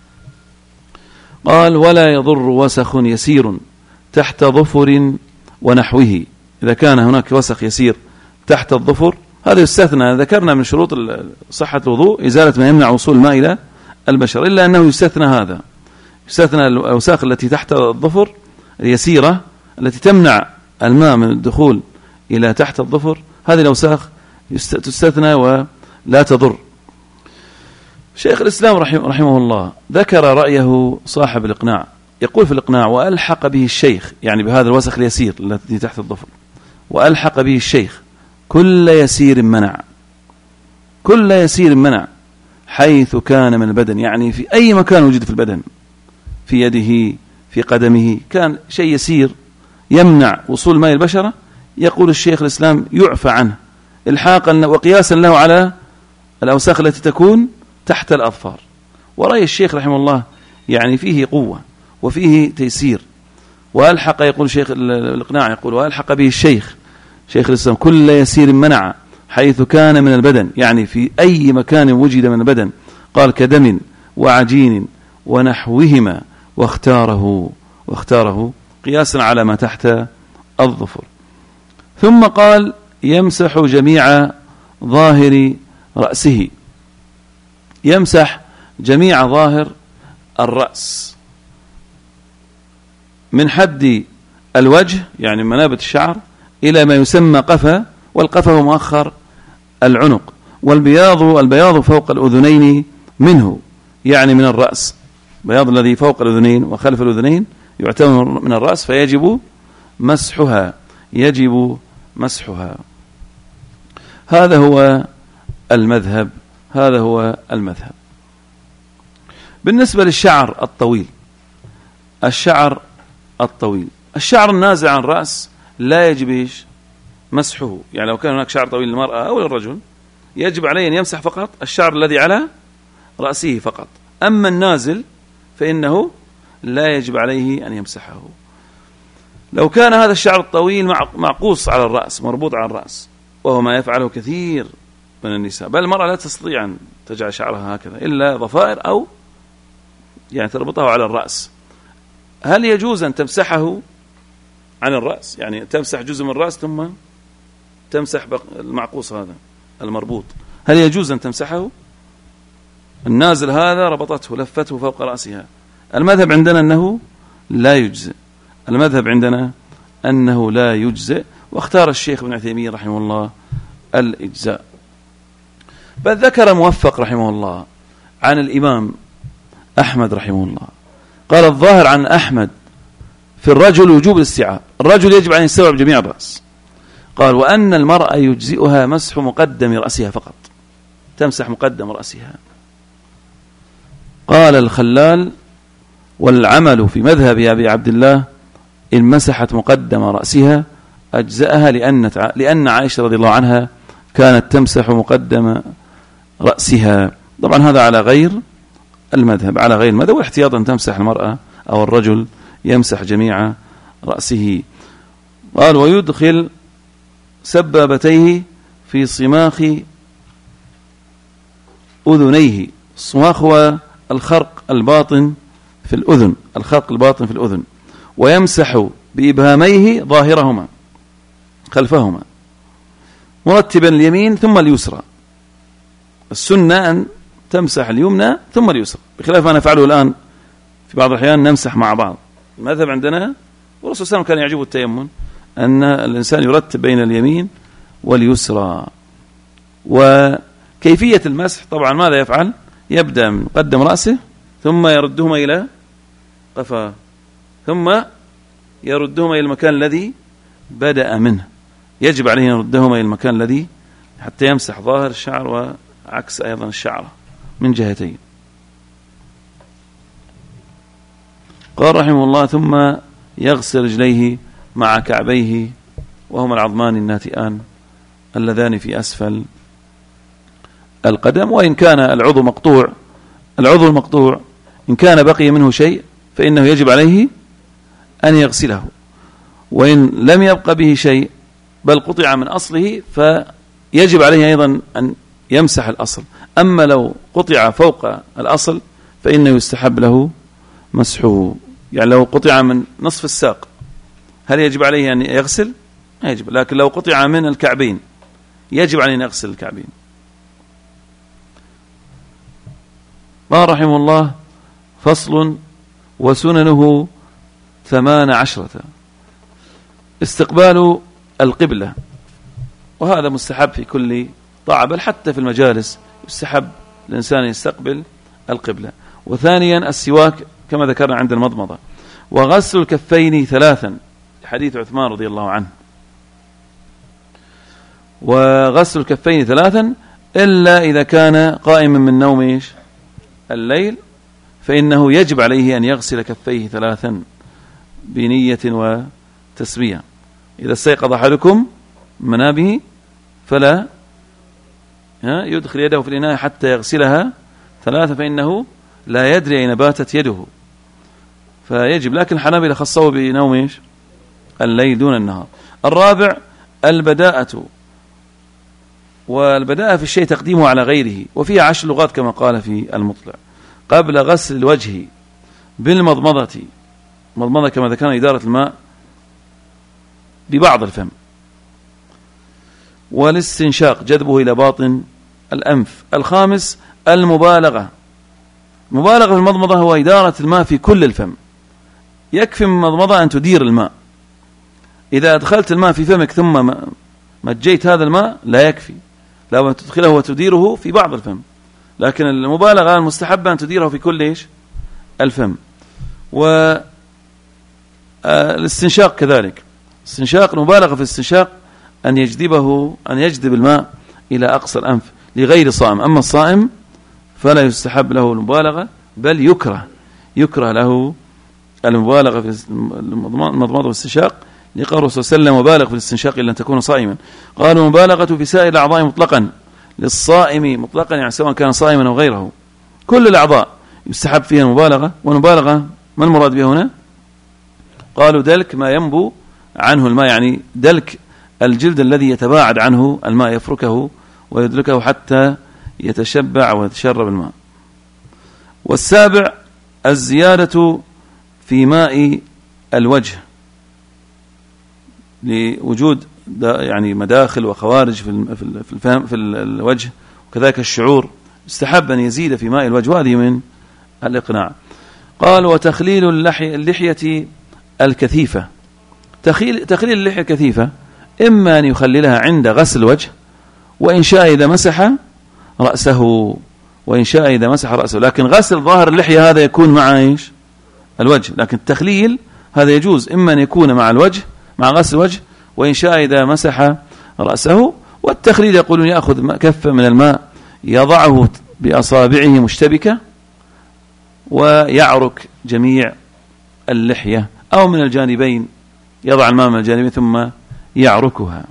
قال ولا يضر وسخ يسير تحت ظفر ونحوه. إذا كان هناك وسخ يسير تحت الظفر هذا يستثنى. ذكرنا من شروط صحة الوضوء إزالة ما يمنع وصول الماء إلى البشر، إلا أنه يستثنى هذا، يستثنى الأوساخ التي تحت الظفر اليسيرة التي تمنع الماء من الدخول إلى تحت الظفر، هذه الأوساخ تستثنى ولا تضر. شيخ الإسلام رحمه الله ذكر رأيه صاحب الإقناع، يقول في الإقناع وألحق به الشيخ، يعني بهذا الوسخ اليسير الذي تحت الظفر، وألحق به الشيخ كل يسير منع حيث كان من البدن، يعني في أي مكان وجد في البدن، في يده في قدمه، كان شيء يسير يمنع وصول ماء البشرة، يقول الشيخ الإسلام يعفى عنه إلحاقا وقياسا له على الأوساخ التي تكون تحت الأظفار. ورأي الشيخ رحمه الله يعني فيه قوة وفيه تيسير. وألحق، يقول شيخ الإقناع، يقول وألحق به الشيخ الإسلام كل يسير منع حيث كان من البدن، يعني في أي مكان وجد من البدن، قال كدم وعجين ونحوهما، واختاره قياسا على ما تحت الظفر. ثم قال يمسح جميع ظاهر رأسه، يمسح جميع ظاهر الرأس من حد الوجه يعني منابت الشعر إلى ما يسمى قفا، والقفا هو مؤخر العنق، والبياض فوق الأذنين منه، يعني من الرأس، بياض الذي فوق الأذنين وخلف الأذنين يعتبر من الرأس، فيجب مسحها. هذا هو المذهب. بالنسبة للشعر الطويل، الشعر النازع عن الرأس لا يجب مسحه، يعني لو كان هناك شعر طويل للمرأة أو للرجل يجب عليه أن يمسح فقط الشعر الذي على رأسه فقط. أما النازل فإنه لا يجب عليه أن يمسحه. لو كان هذا الشعر الطويل معقوص على الرأس، مربوط على الرأس، وهو ما يفعله كثير من النساء، بل المرأة لا تستطيع أن تجعل شعرها هكذا إلا ضفائر أو يعني تربطه على الرأس، هل يجوز أن تمسحه عن الرأس؟ يعني تمسح جزء من الرأس ثم تمسح المعقوص هذا المربوط، هل يجوز أن تمسحه؟ النازل هذا ربطته لفته فوق رأسها. المذهب عندنا أنه لا يجزئ، المذهب عندنا أنه لا يجزئ، واختار الشيخ ابن عثيمين رحمه الله الإجزاء. بل ذكر موفق رحمه الله عن الإمام أحمد رحمه الله قال: الظاهر عن أحمد في الرجل وجوب الاستيعاب، الرجل يجب أن يستوعب جميع الرأس. قال: وأن المرأة يجزئها مسح مقدم رأسها فقط، تمسح مقدم رأسها. قال الخلال: والعمل في مذهب أبي عبد الله إن مسحت مقدم رأسها أجزأها، لأن عائشة رضي الله عنها كانت تمسح مقدم رأسها. طبعا هذا على غير المذهب، على غير المذهب، واحتياطا أن تمسح المرأة أو الرجل يمسح جميع رأسه. قال: ويدخل سبابتيه في صماخ أذنيه. الصماخ هو الخرق الباطن في الأذن، الخرق الباطن في الأذن، ويمسح بإبهاميه ظاهرهما خلفهما مرتبا اليمين ثم اليسرى. السنة أن تمسح اليمنى ثم اليسرى، بخلاف ما نفعله الآن في بعض الأحيان نمسح مع بعض. المذهب عندنا والرسول صلى الله عليه وسلم كان يعجبه التيمم أن الإنسان يرتب بين اليمين واليسرى. وكيفية المسح طبعا ماذا يفعل؟ يبدأ من قدم رأسه ثم يردهما إلى قفاه، ثم يردهما إلى المكان الذي بدأ منه، يجب عليه أن يردهما إلى المكان الذي حتى يمسح ظاهر الشعر وعكس أيضا الشعر من جهتين. قال رحمه الله: ثم يغسل رجليه مع كعبيه، وهما العظمان الناتئان اللذان في أسفل القدم. وإن كان العضو مقطوع، العضو المقطوع إن كان بقي منه شيء فإنه يجب عليه أن يغسله، وإن لم يبق به شيء بل قطع من أصله فيجب عليه أيضا أن يمسح الأصل. أما لو قطع فوق الأصل فإنه يستحب له مسحه. يعني لو قطع من نصف الساق هل يجب عليه أن يغسل؟ لا يجب. لكن لو قطع من الكعبين يجب عليه أن يغسل الكعبين. قال رحمه الله: فصل: وسننه 18. استقبال القبلة، وهذا مستحب في كل طاعة، بل حتى في المجالس يستحب الإنسان يستقبل القبلة. وثانيا السواك كما ذكرنا عند المضمضة. وغسل الكفين 3 حديث عثمان رضي الله عنه. وغسل الكفين 3 إلا إذا كان قائما من نوم الليل فإنه يجب عليه أن يغسل كفيه 3 بنية وتسمية. إذا استيقظ أحدكم منامه فلا يدخل يده في الإناء حتى يغسلها 3، فإنه لا يدري أين باتت يده، فيجب. لكن الحنابلة خصوا بنوم الليل دون النهار. الرابع البداءة، والبداءة في الشيء تقديمه على غيره، وفيها 10 لغات كما قال في المطلع. قبل غسل الوجه بالمضمضة، مضمضة كما ذكرنا إدارة الماء ببعض الفم. والاستنشاق جذبه إلى باطن الأنف. الخامس المبالغة، مبالغة في المضمضة هو إدارة الماء في كل الفم. يكفي من المضمضة أن تدير الماء. إذا أدخلت الماء في فمك ثم مجيت هذا الماء لا يكفي، لابد أن تدخله وتديره في بعض الفم. لكن المبالغة المستحبة أن تديره في كل الفم. والاستنشاق كذلك، استنشاق المبالغة في الاستنشاق أن يجذب الماء إلى أقصى الأنف لغير صائم. أما الصائم فلا يستحب له المبالغة، بل يكره له المبالغة في المضمضة والاستنشاق، لقول الرسول صلى الله عليه وسلم: وبالغ في الاستنشاق إلا أن تكون صائما. قالوا المبالغة في سائر الأعضاء مطلقا، للصائم مطلقا، يعني سواء كان صائما أو غيره. كل الأعضاء يستحب فيها المبالغة. والمبالغة ما المراد بها هنا؟ قالوا دلك ما ينبو عنه الماء، يعني دلك الجلد الذي يتباعد عنه الماء، يفركه ويدلكه حتى يتشبع ويتشرب الماء. والسابع الزيادة في ماء الوجه لوجود يعني مداخل وخوارج في الوجه، وكذلك الشعور استحب أن يزيد في ماء الوجه، وهذه من الإقناع. قال وتخليل اللحية الكثيفة. تخليل اللحية الكثيفة إما أن يخللها عند غسل الوجه، وإن شاء إذا مسح رأسه، لكن غسل ظاهر اللحية هذا يكون مع إيش؟ الوجه. لكن التخليل هذا يجوز إما أن يكون مع الوجه، مع غسل الوجه، وإن شاء إذا مسح رأسه. والتخليل يقولون يأخذ كفة من الماء يضعه بأصابعه مشتبكة ويعرك جميع اللحية، أو من الجانبين، يضع الماء من الجانبين ثم يعركها.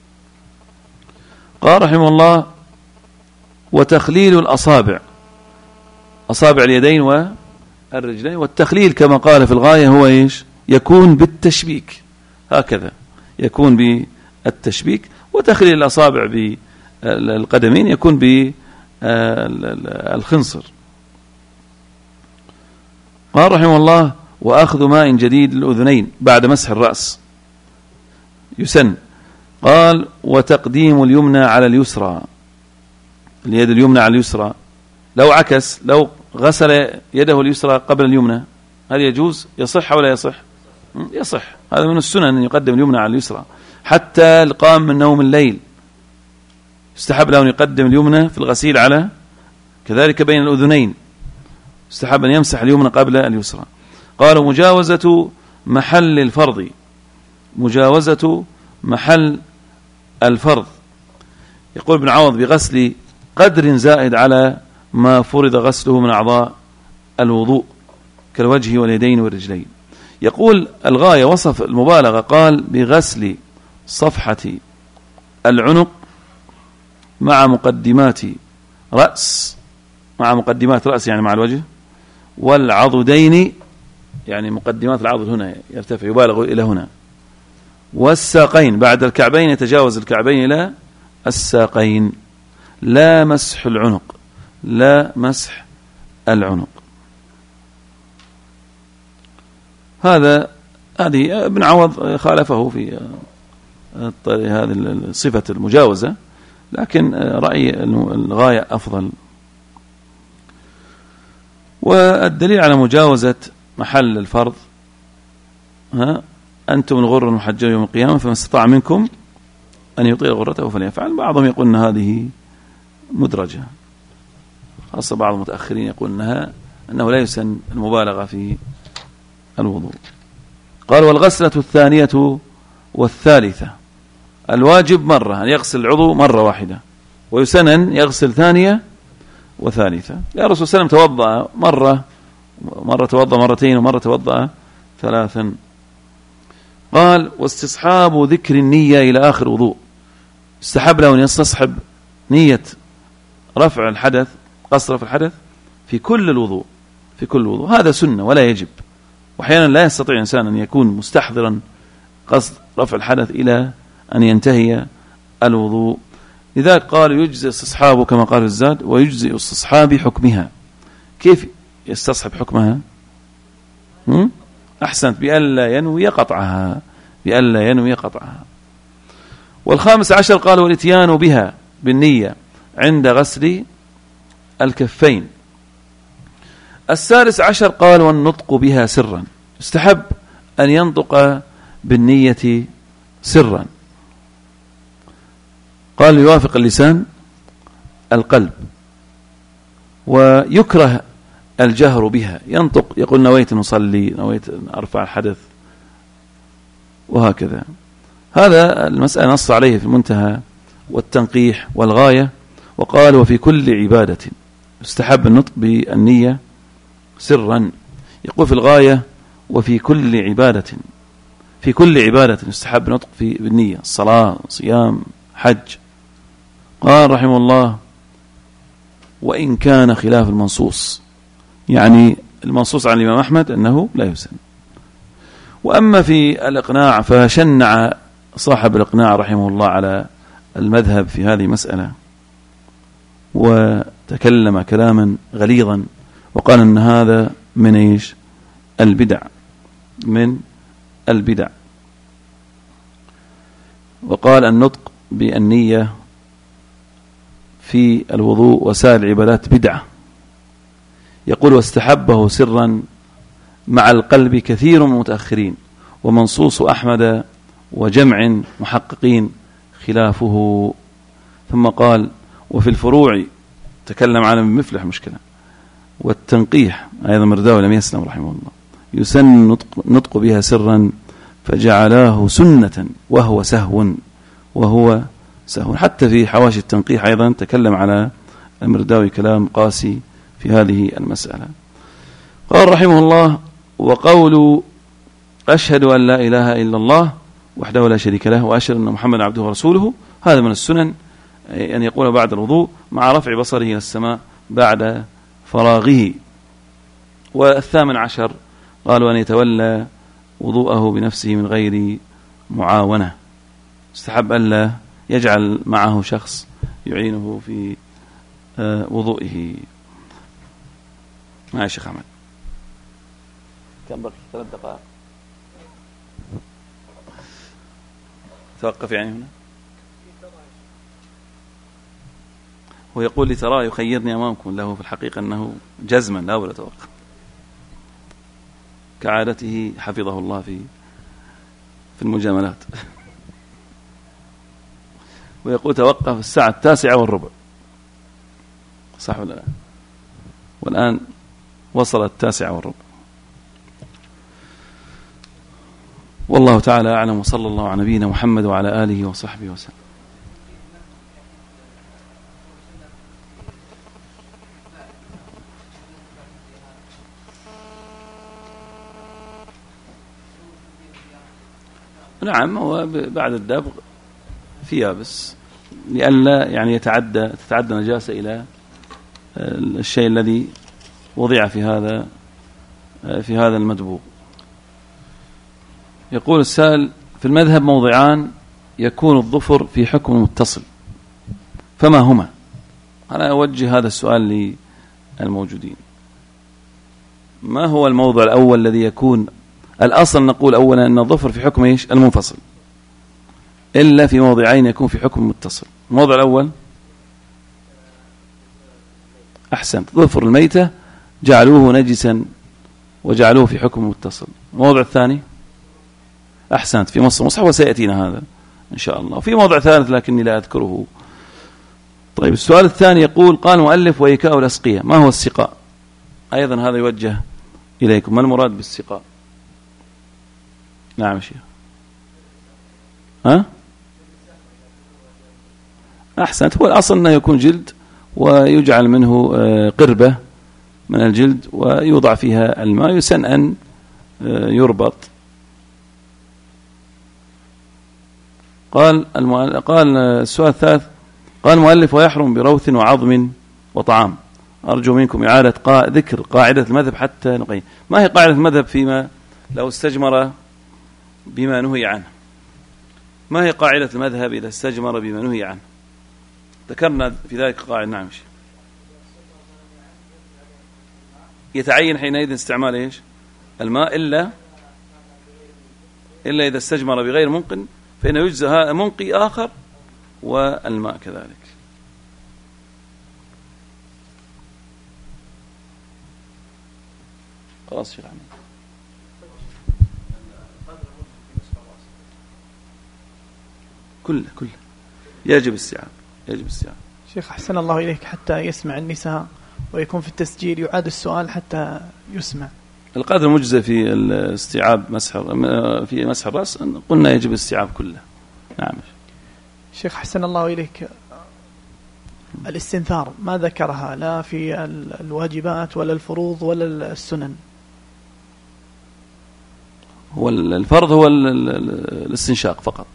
قال رحمه الله وتخليل الأصابع، أصابع اليدين والرجلين. والتخليل كما قال في الغاية هو إيش؟ يكون بالتشبيك، هكذا يكون بالتشبيك. وتخليل الأصابع بالقدمين يكون بالخنصر. قال رحمه الله وأخذ ماء جديد للأذنين بعد مسح الرأس يسن. قال وتقديم اليمنى على اليسرى، اليد اليمنى على اليسرى. لو عكس، لو غسل يده اليسرى قبل اليمنى، هل يجوز؟ يصح ولا يصح؟ يصح. هذا من السنن أن يقدم اليمنى على اليسرى. حتى القام من نوم الليل استحب له أن يقدم اليمنى في الغسيل على، كذلك بين الأذنين استحب أن يمسح اليمنى قبل اليسرى. قالوا مجاوزة محل الفرض، مجاوزة محل الفرض. يقول ابن عوض بغسل قدر زائد على ما فرض غسله من أعضاء الوضوء كالوجه واليدين والرجلين. يقول الغاية وصف المبالغة، قال بغسل صفحة العنق مع مقدمات رأس، يعني مع الوجه، والعضدين، يعني مقدمات العضد هنا يرتفع يبالغ إلى هنا، والساقين بعد الكعبين يتجاوز الكعبين إلى الساقين. لا مسح العنق، لا مسح العنق. هذه ابن عوض خالفه في هذه الصفة المجاوزة، لكن رأي الغاية أفضل. والدليل على مجاوزة محل الفرض أنتم الغر المحجون يوم القيامة فمن استطاع منكم أن يطيل غرته فليفعل. بعضهم يقول أن هذه مدرجة، خاصة بعض المتأخرين يقول أنه لا يسن المبالغة في الوضوء. قال والغسلة الثانية والثالثة. الواجب مرة أن يغسل العضو مرة واحدة، ويسن أن يغسل ثانية وثالثة. يا رسول الله توضأ مرة توضأ مرتين، ومرة توضأ ثلاثا. قال واستصحاب ذكر النية إلى آخر وضوء. استحب له أن يستصحب نية رفع الحدث، قصر رفع الحدث في كل الوضوء، في كل الوضوء. هذا سنة ولا يجب. وأحيانا لا يستطيع إنسان أن يكون مستحضرا قصد رفع الحدث إلى أن ينتهي الوضوء. لذلك قال يجزئ استصحابه كما قال الزاد، ويجزئ استصحاب حكمها. كيف يستصحب حكمها؟ أحسنت، بألا ينوي قطعها، بألا ينوي قطعها. والخامس عشر قال والاتيان بها بالنية عند غسل الكفين. السادس عشر قال والنطق بها سرا. استحب أن ينطق بالنية سرا. قال يوافق اللسان القلب، ويكره الجهر بها. ينطق يقول نويت أن أصلي، نويت أن أرفع الحدث، وهكذا. هذا المسألة نص عليه في المنتهى والتنقيح والغاية. وقال وفي كل عبادة استحب النطق بالنية سرا. يقول في الغاية وفي كل عبادة، في كل عبادة استحب النطق بالنية، الصلاة، صيام، حج. قال رحمه الله وإن كان خلاف المنصوص، يعني المنصوص عن الإمام أحمد أنه لا يسن. وأما في الإقناع فشنع صاحب الإقناع رحمه الله على المذهب في هذه المسألة، وتكلم كلاما غليظا وقال أن هذا من إيش؟ البدع، من البدع. وقال النطق بالنية في الوضوء وسائر العبادات بدعة. يقول واستحبه سرا مع القلب كثير من المتأخرين، ومنصوص أحمد وجمع محققين خلافه. ثم قال وفي الفروع تكلم عن ابن مفلح مشكلة والتنقيح أيضا مرداوي لم يسلم رحمه الله، يسن نطق بها سرا فجعلاه سنة وهو سهو. حتى في حواشي التنقيح أيضا تكلم على المرداوي كلام قاسي في هذه المسألة. قال رحمه الله وقول أشهد أن لا إله إلا الله وحده لا شريك له وأشهد أن محمد عبده ورسوله، هذا من السنن أن يقول بعد الوضوء مع رفع بصره إلى السماء بعد فراغه. والثامن عشر قالوا أن يتولى وضوءه بنفسه من غير معاونة، استحب ألا يجعل معه شخص يعينه في وضوئه. مع الشيخ أحمد كم بقي؟ 3 دقائق. توقف يعني هنا. هو يقول لي ترى يخيرني أمامكم، له في الحقيقة أنه جزما لا ولا توقف كعادته حفظه الله في المجاملات. ويقول توقف الساعة 9:15، صح ولا لا؟ والآن وصلت 9:15. والله تعالى أعلم، وصلى الله على نبينا محمد وعلى آله وصحبه وسلم. نعم، هو بعد الدبغ في يابس لئلا يعني تتعدى نجاسة إلى الشيء الذي وضع في هذا المدبوغ. يقول السائل في المذهب موضعان يكون الظفر في حكم متصل، فما هما؟ أنا أوجه هذا السؤال للموجودين. ما هو الموضع الأول الذي يكون الأصل؟ نقول أولا أن الظفر في حكم إيش؟ المنفصل، إلا في موضعين يكون في حكم متصل. الموضع الأول أحسنت، ظفر الميتة جعلوه نجسا وجعلوه في حكم متصل. الموضع الثاني أحسنت في مصحف، وسيأتينا هذا إن شاء الله. وفي موضع ثالث لكني لا أذكره. طيب السؤال الثاني يقول قال المؤلف وإيكاء الأسقية، ما هو السقاء؟ أيضا هذا يوجه إليكم، ما المراد بالسقاء؟ نعم شيخ. أحسنت، هو الأصل أنه يكون جلد ويجعل منه قربة من الجلد ويوضع فيها الماء، يسن أن يربط. قال السؤال الثالث قال المؤلف ويحرم بروث وعظم وطعام. أرجو منكم إعادة ذكر قاعدة المذهب حتى نقيم. ما هي قاعدة المذهب فيما لو استجمر بما نهي عنه؟ ما هي قاعدة المذهب إذا استجمر بما نهي عنه؟ ذكرنا في ذلك قاعدة. نعم شيء. يتعين حينئذ استعمال إيش؟ الماء إلا إذا استجمر بغير منقٍ، فإنه يجزى منقي آخر والماء كذلك. خلاص شيخ أحمد. كله يجب استيعاب. شيخ أحسن الله إليك، حتى يسمع النساء ويكون في التسجيل يعاد السؤال حتى يسمع. القدر المجزى في الاستيعاب في مسح الرأس قلنا يجب الاستيعاب كله. نعم شيخ أحسن الله إليك، الاستنثار ما ذكرها لا في الواجبات ولا الفروض ولا السنن. هو الفرض هو الاستنشاق فقط،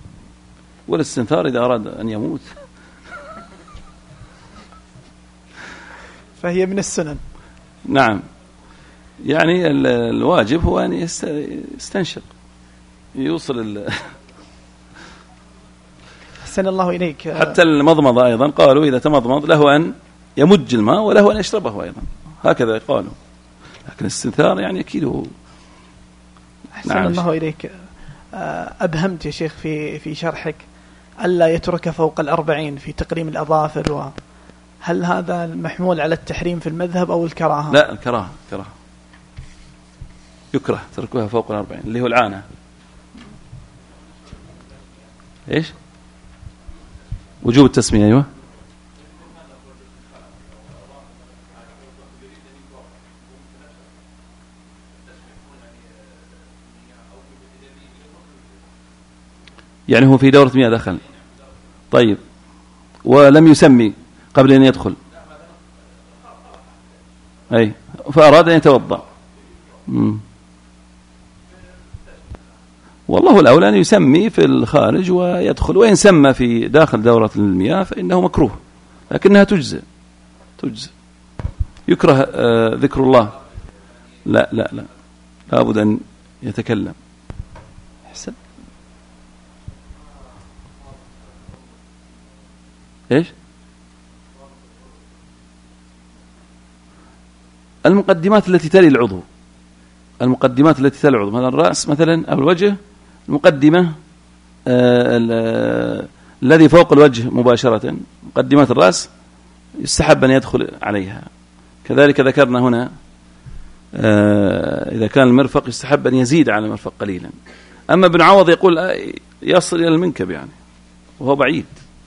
والاستنثار إذا أراد أن يموت فهي من السنن. نعم، يعني الواجب هو أن يستنشق يوصل أحسن الله إليك. حتى المضمضة أيضا قالوا إذا تمضمض له أن يمج الماء وله أن يشربه أيضا، هكذا قالوا، لكن الاستنثار يعني أكيد. أحسن الله إليك. أبهمت يا شيخ في شرحك ألا يترك فوق 40 في تقريم الأظافر، هل هذا محمول على التحريم في المذهب أو الكراهة؟ لا، الكراهة، يكره تركها فوق 40 اللي هو العانة. إيش؟ وجوب التسمية. أيوة. يعني هو في دورة مياه دخل، طيب، ولم يسمي قبل أن يدخل، أي فأراد أن يتوضأ. والله الأولى أن يسمي في الخارج ويدخل، وإن سمى في داخل دورة المياه فإنه مكروه، لكنها تجزئ. يكره ذكر الله. لا لابد أن يتكلم. حسن. إيش؟ المقدمات التي تلي العضو، مثلا الرأس مثلا أو الوجه، المقدمة الذي فوق الوجه مباشرة، مقدمات الرأس يستحب أن يدخل عليها. كذلك ذكرنا هنا إذا كان المرفق يستحب أن يزيد على المرفق قليلا. أما ابن عوض يقول يصل إلى المنكب يعني، وهو بعيد.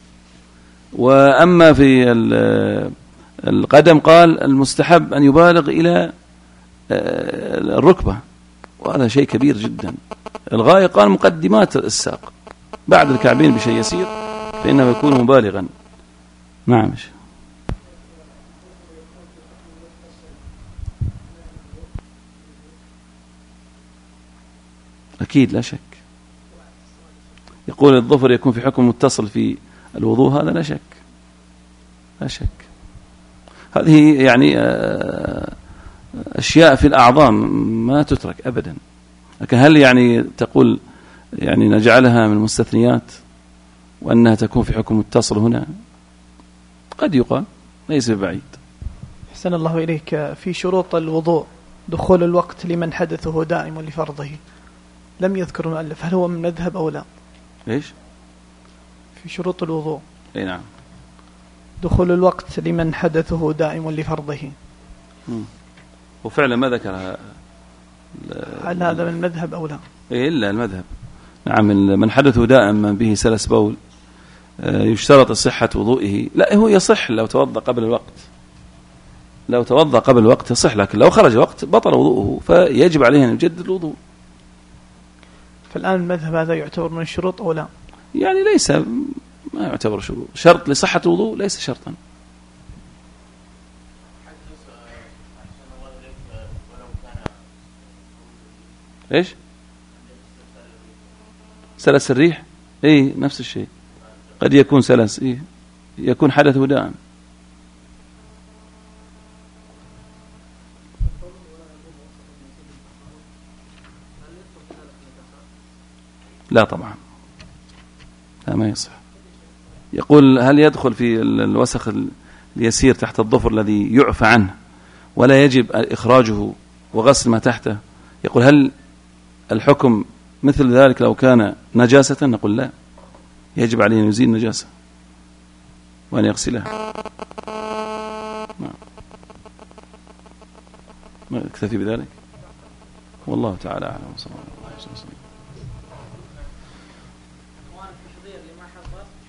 وأما في القدم قال المستحب أن يبالغ إلى الركبة، وهذا شيء كبير جدا. الغاية قال مقدمات الساق بعد الكعبين بشيء يسير فإنه يكون مبالغا. نعم. أكيد لا شك. يقول الظفر يكون في حكم متصل في الوضوء، هذا لا شك. هذه يعني أشياء في الأعضاء ما تترك أبدا. لكن هل يعني تقول يعني نجعلها من المستثنيات وأنها تكون في حكم متصل هنا؟ قد يقال، ليس بعيد. أحسن الله إليك. في شروط الوضوء دخول الوقت لمن حدثه دائم لفرضه، لم يذكر المؤلف، هل هو من مذهب أو لا؟ إيش؟ في شروط الوضوء. أي نعم. دخول الوقت لمن حدثه دائم لفرضه. وفعلا ما ذكرها. هل هذا من المذهب أو لا؟ إيه إلا المذهب. نعم. من حدثه دائما به سلس بول يشترط صحة وضوئه. لا، هو يصح لو توضأ قبل الوقت، يصح، لكن لو خرج وقت بطل وضوءه، فيجب عليه أن يجدد الوضوء. فالآن المذهب هذا يعتبر من الشروط أو لا؟ يعني ليس، ما يعتبر شرط لصحة الوضوء، ليس شرطا. إيش؟ سلس الريح، إيه نفس الشيء، قد يكون سلس، إيه يكون حدثه دائم. لا طبعا، لا ما يصح. يقول هل يدخل في الوسخ اليسير تحت الظفر الذي يعفى عنه ولا يجب إخراجه وغسل ما تحته؟ يقول هل الحكم مثل ذلك لو كان نجاسة؟ نقول لا، يجب عليه أن يزيل النجاسة وأن يغسلها. ما اكتفي بذلك، والله تعالى أعلم.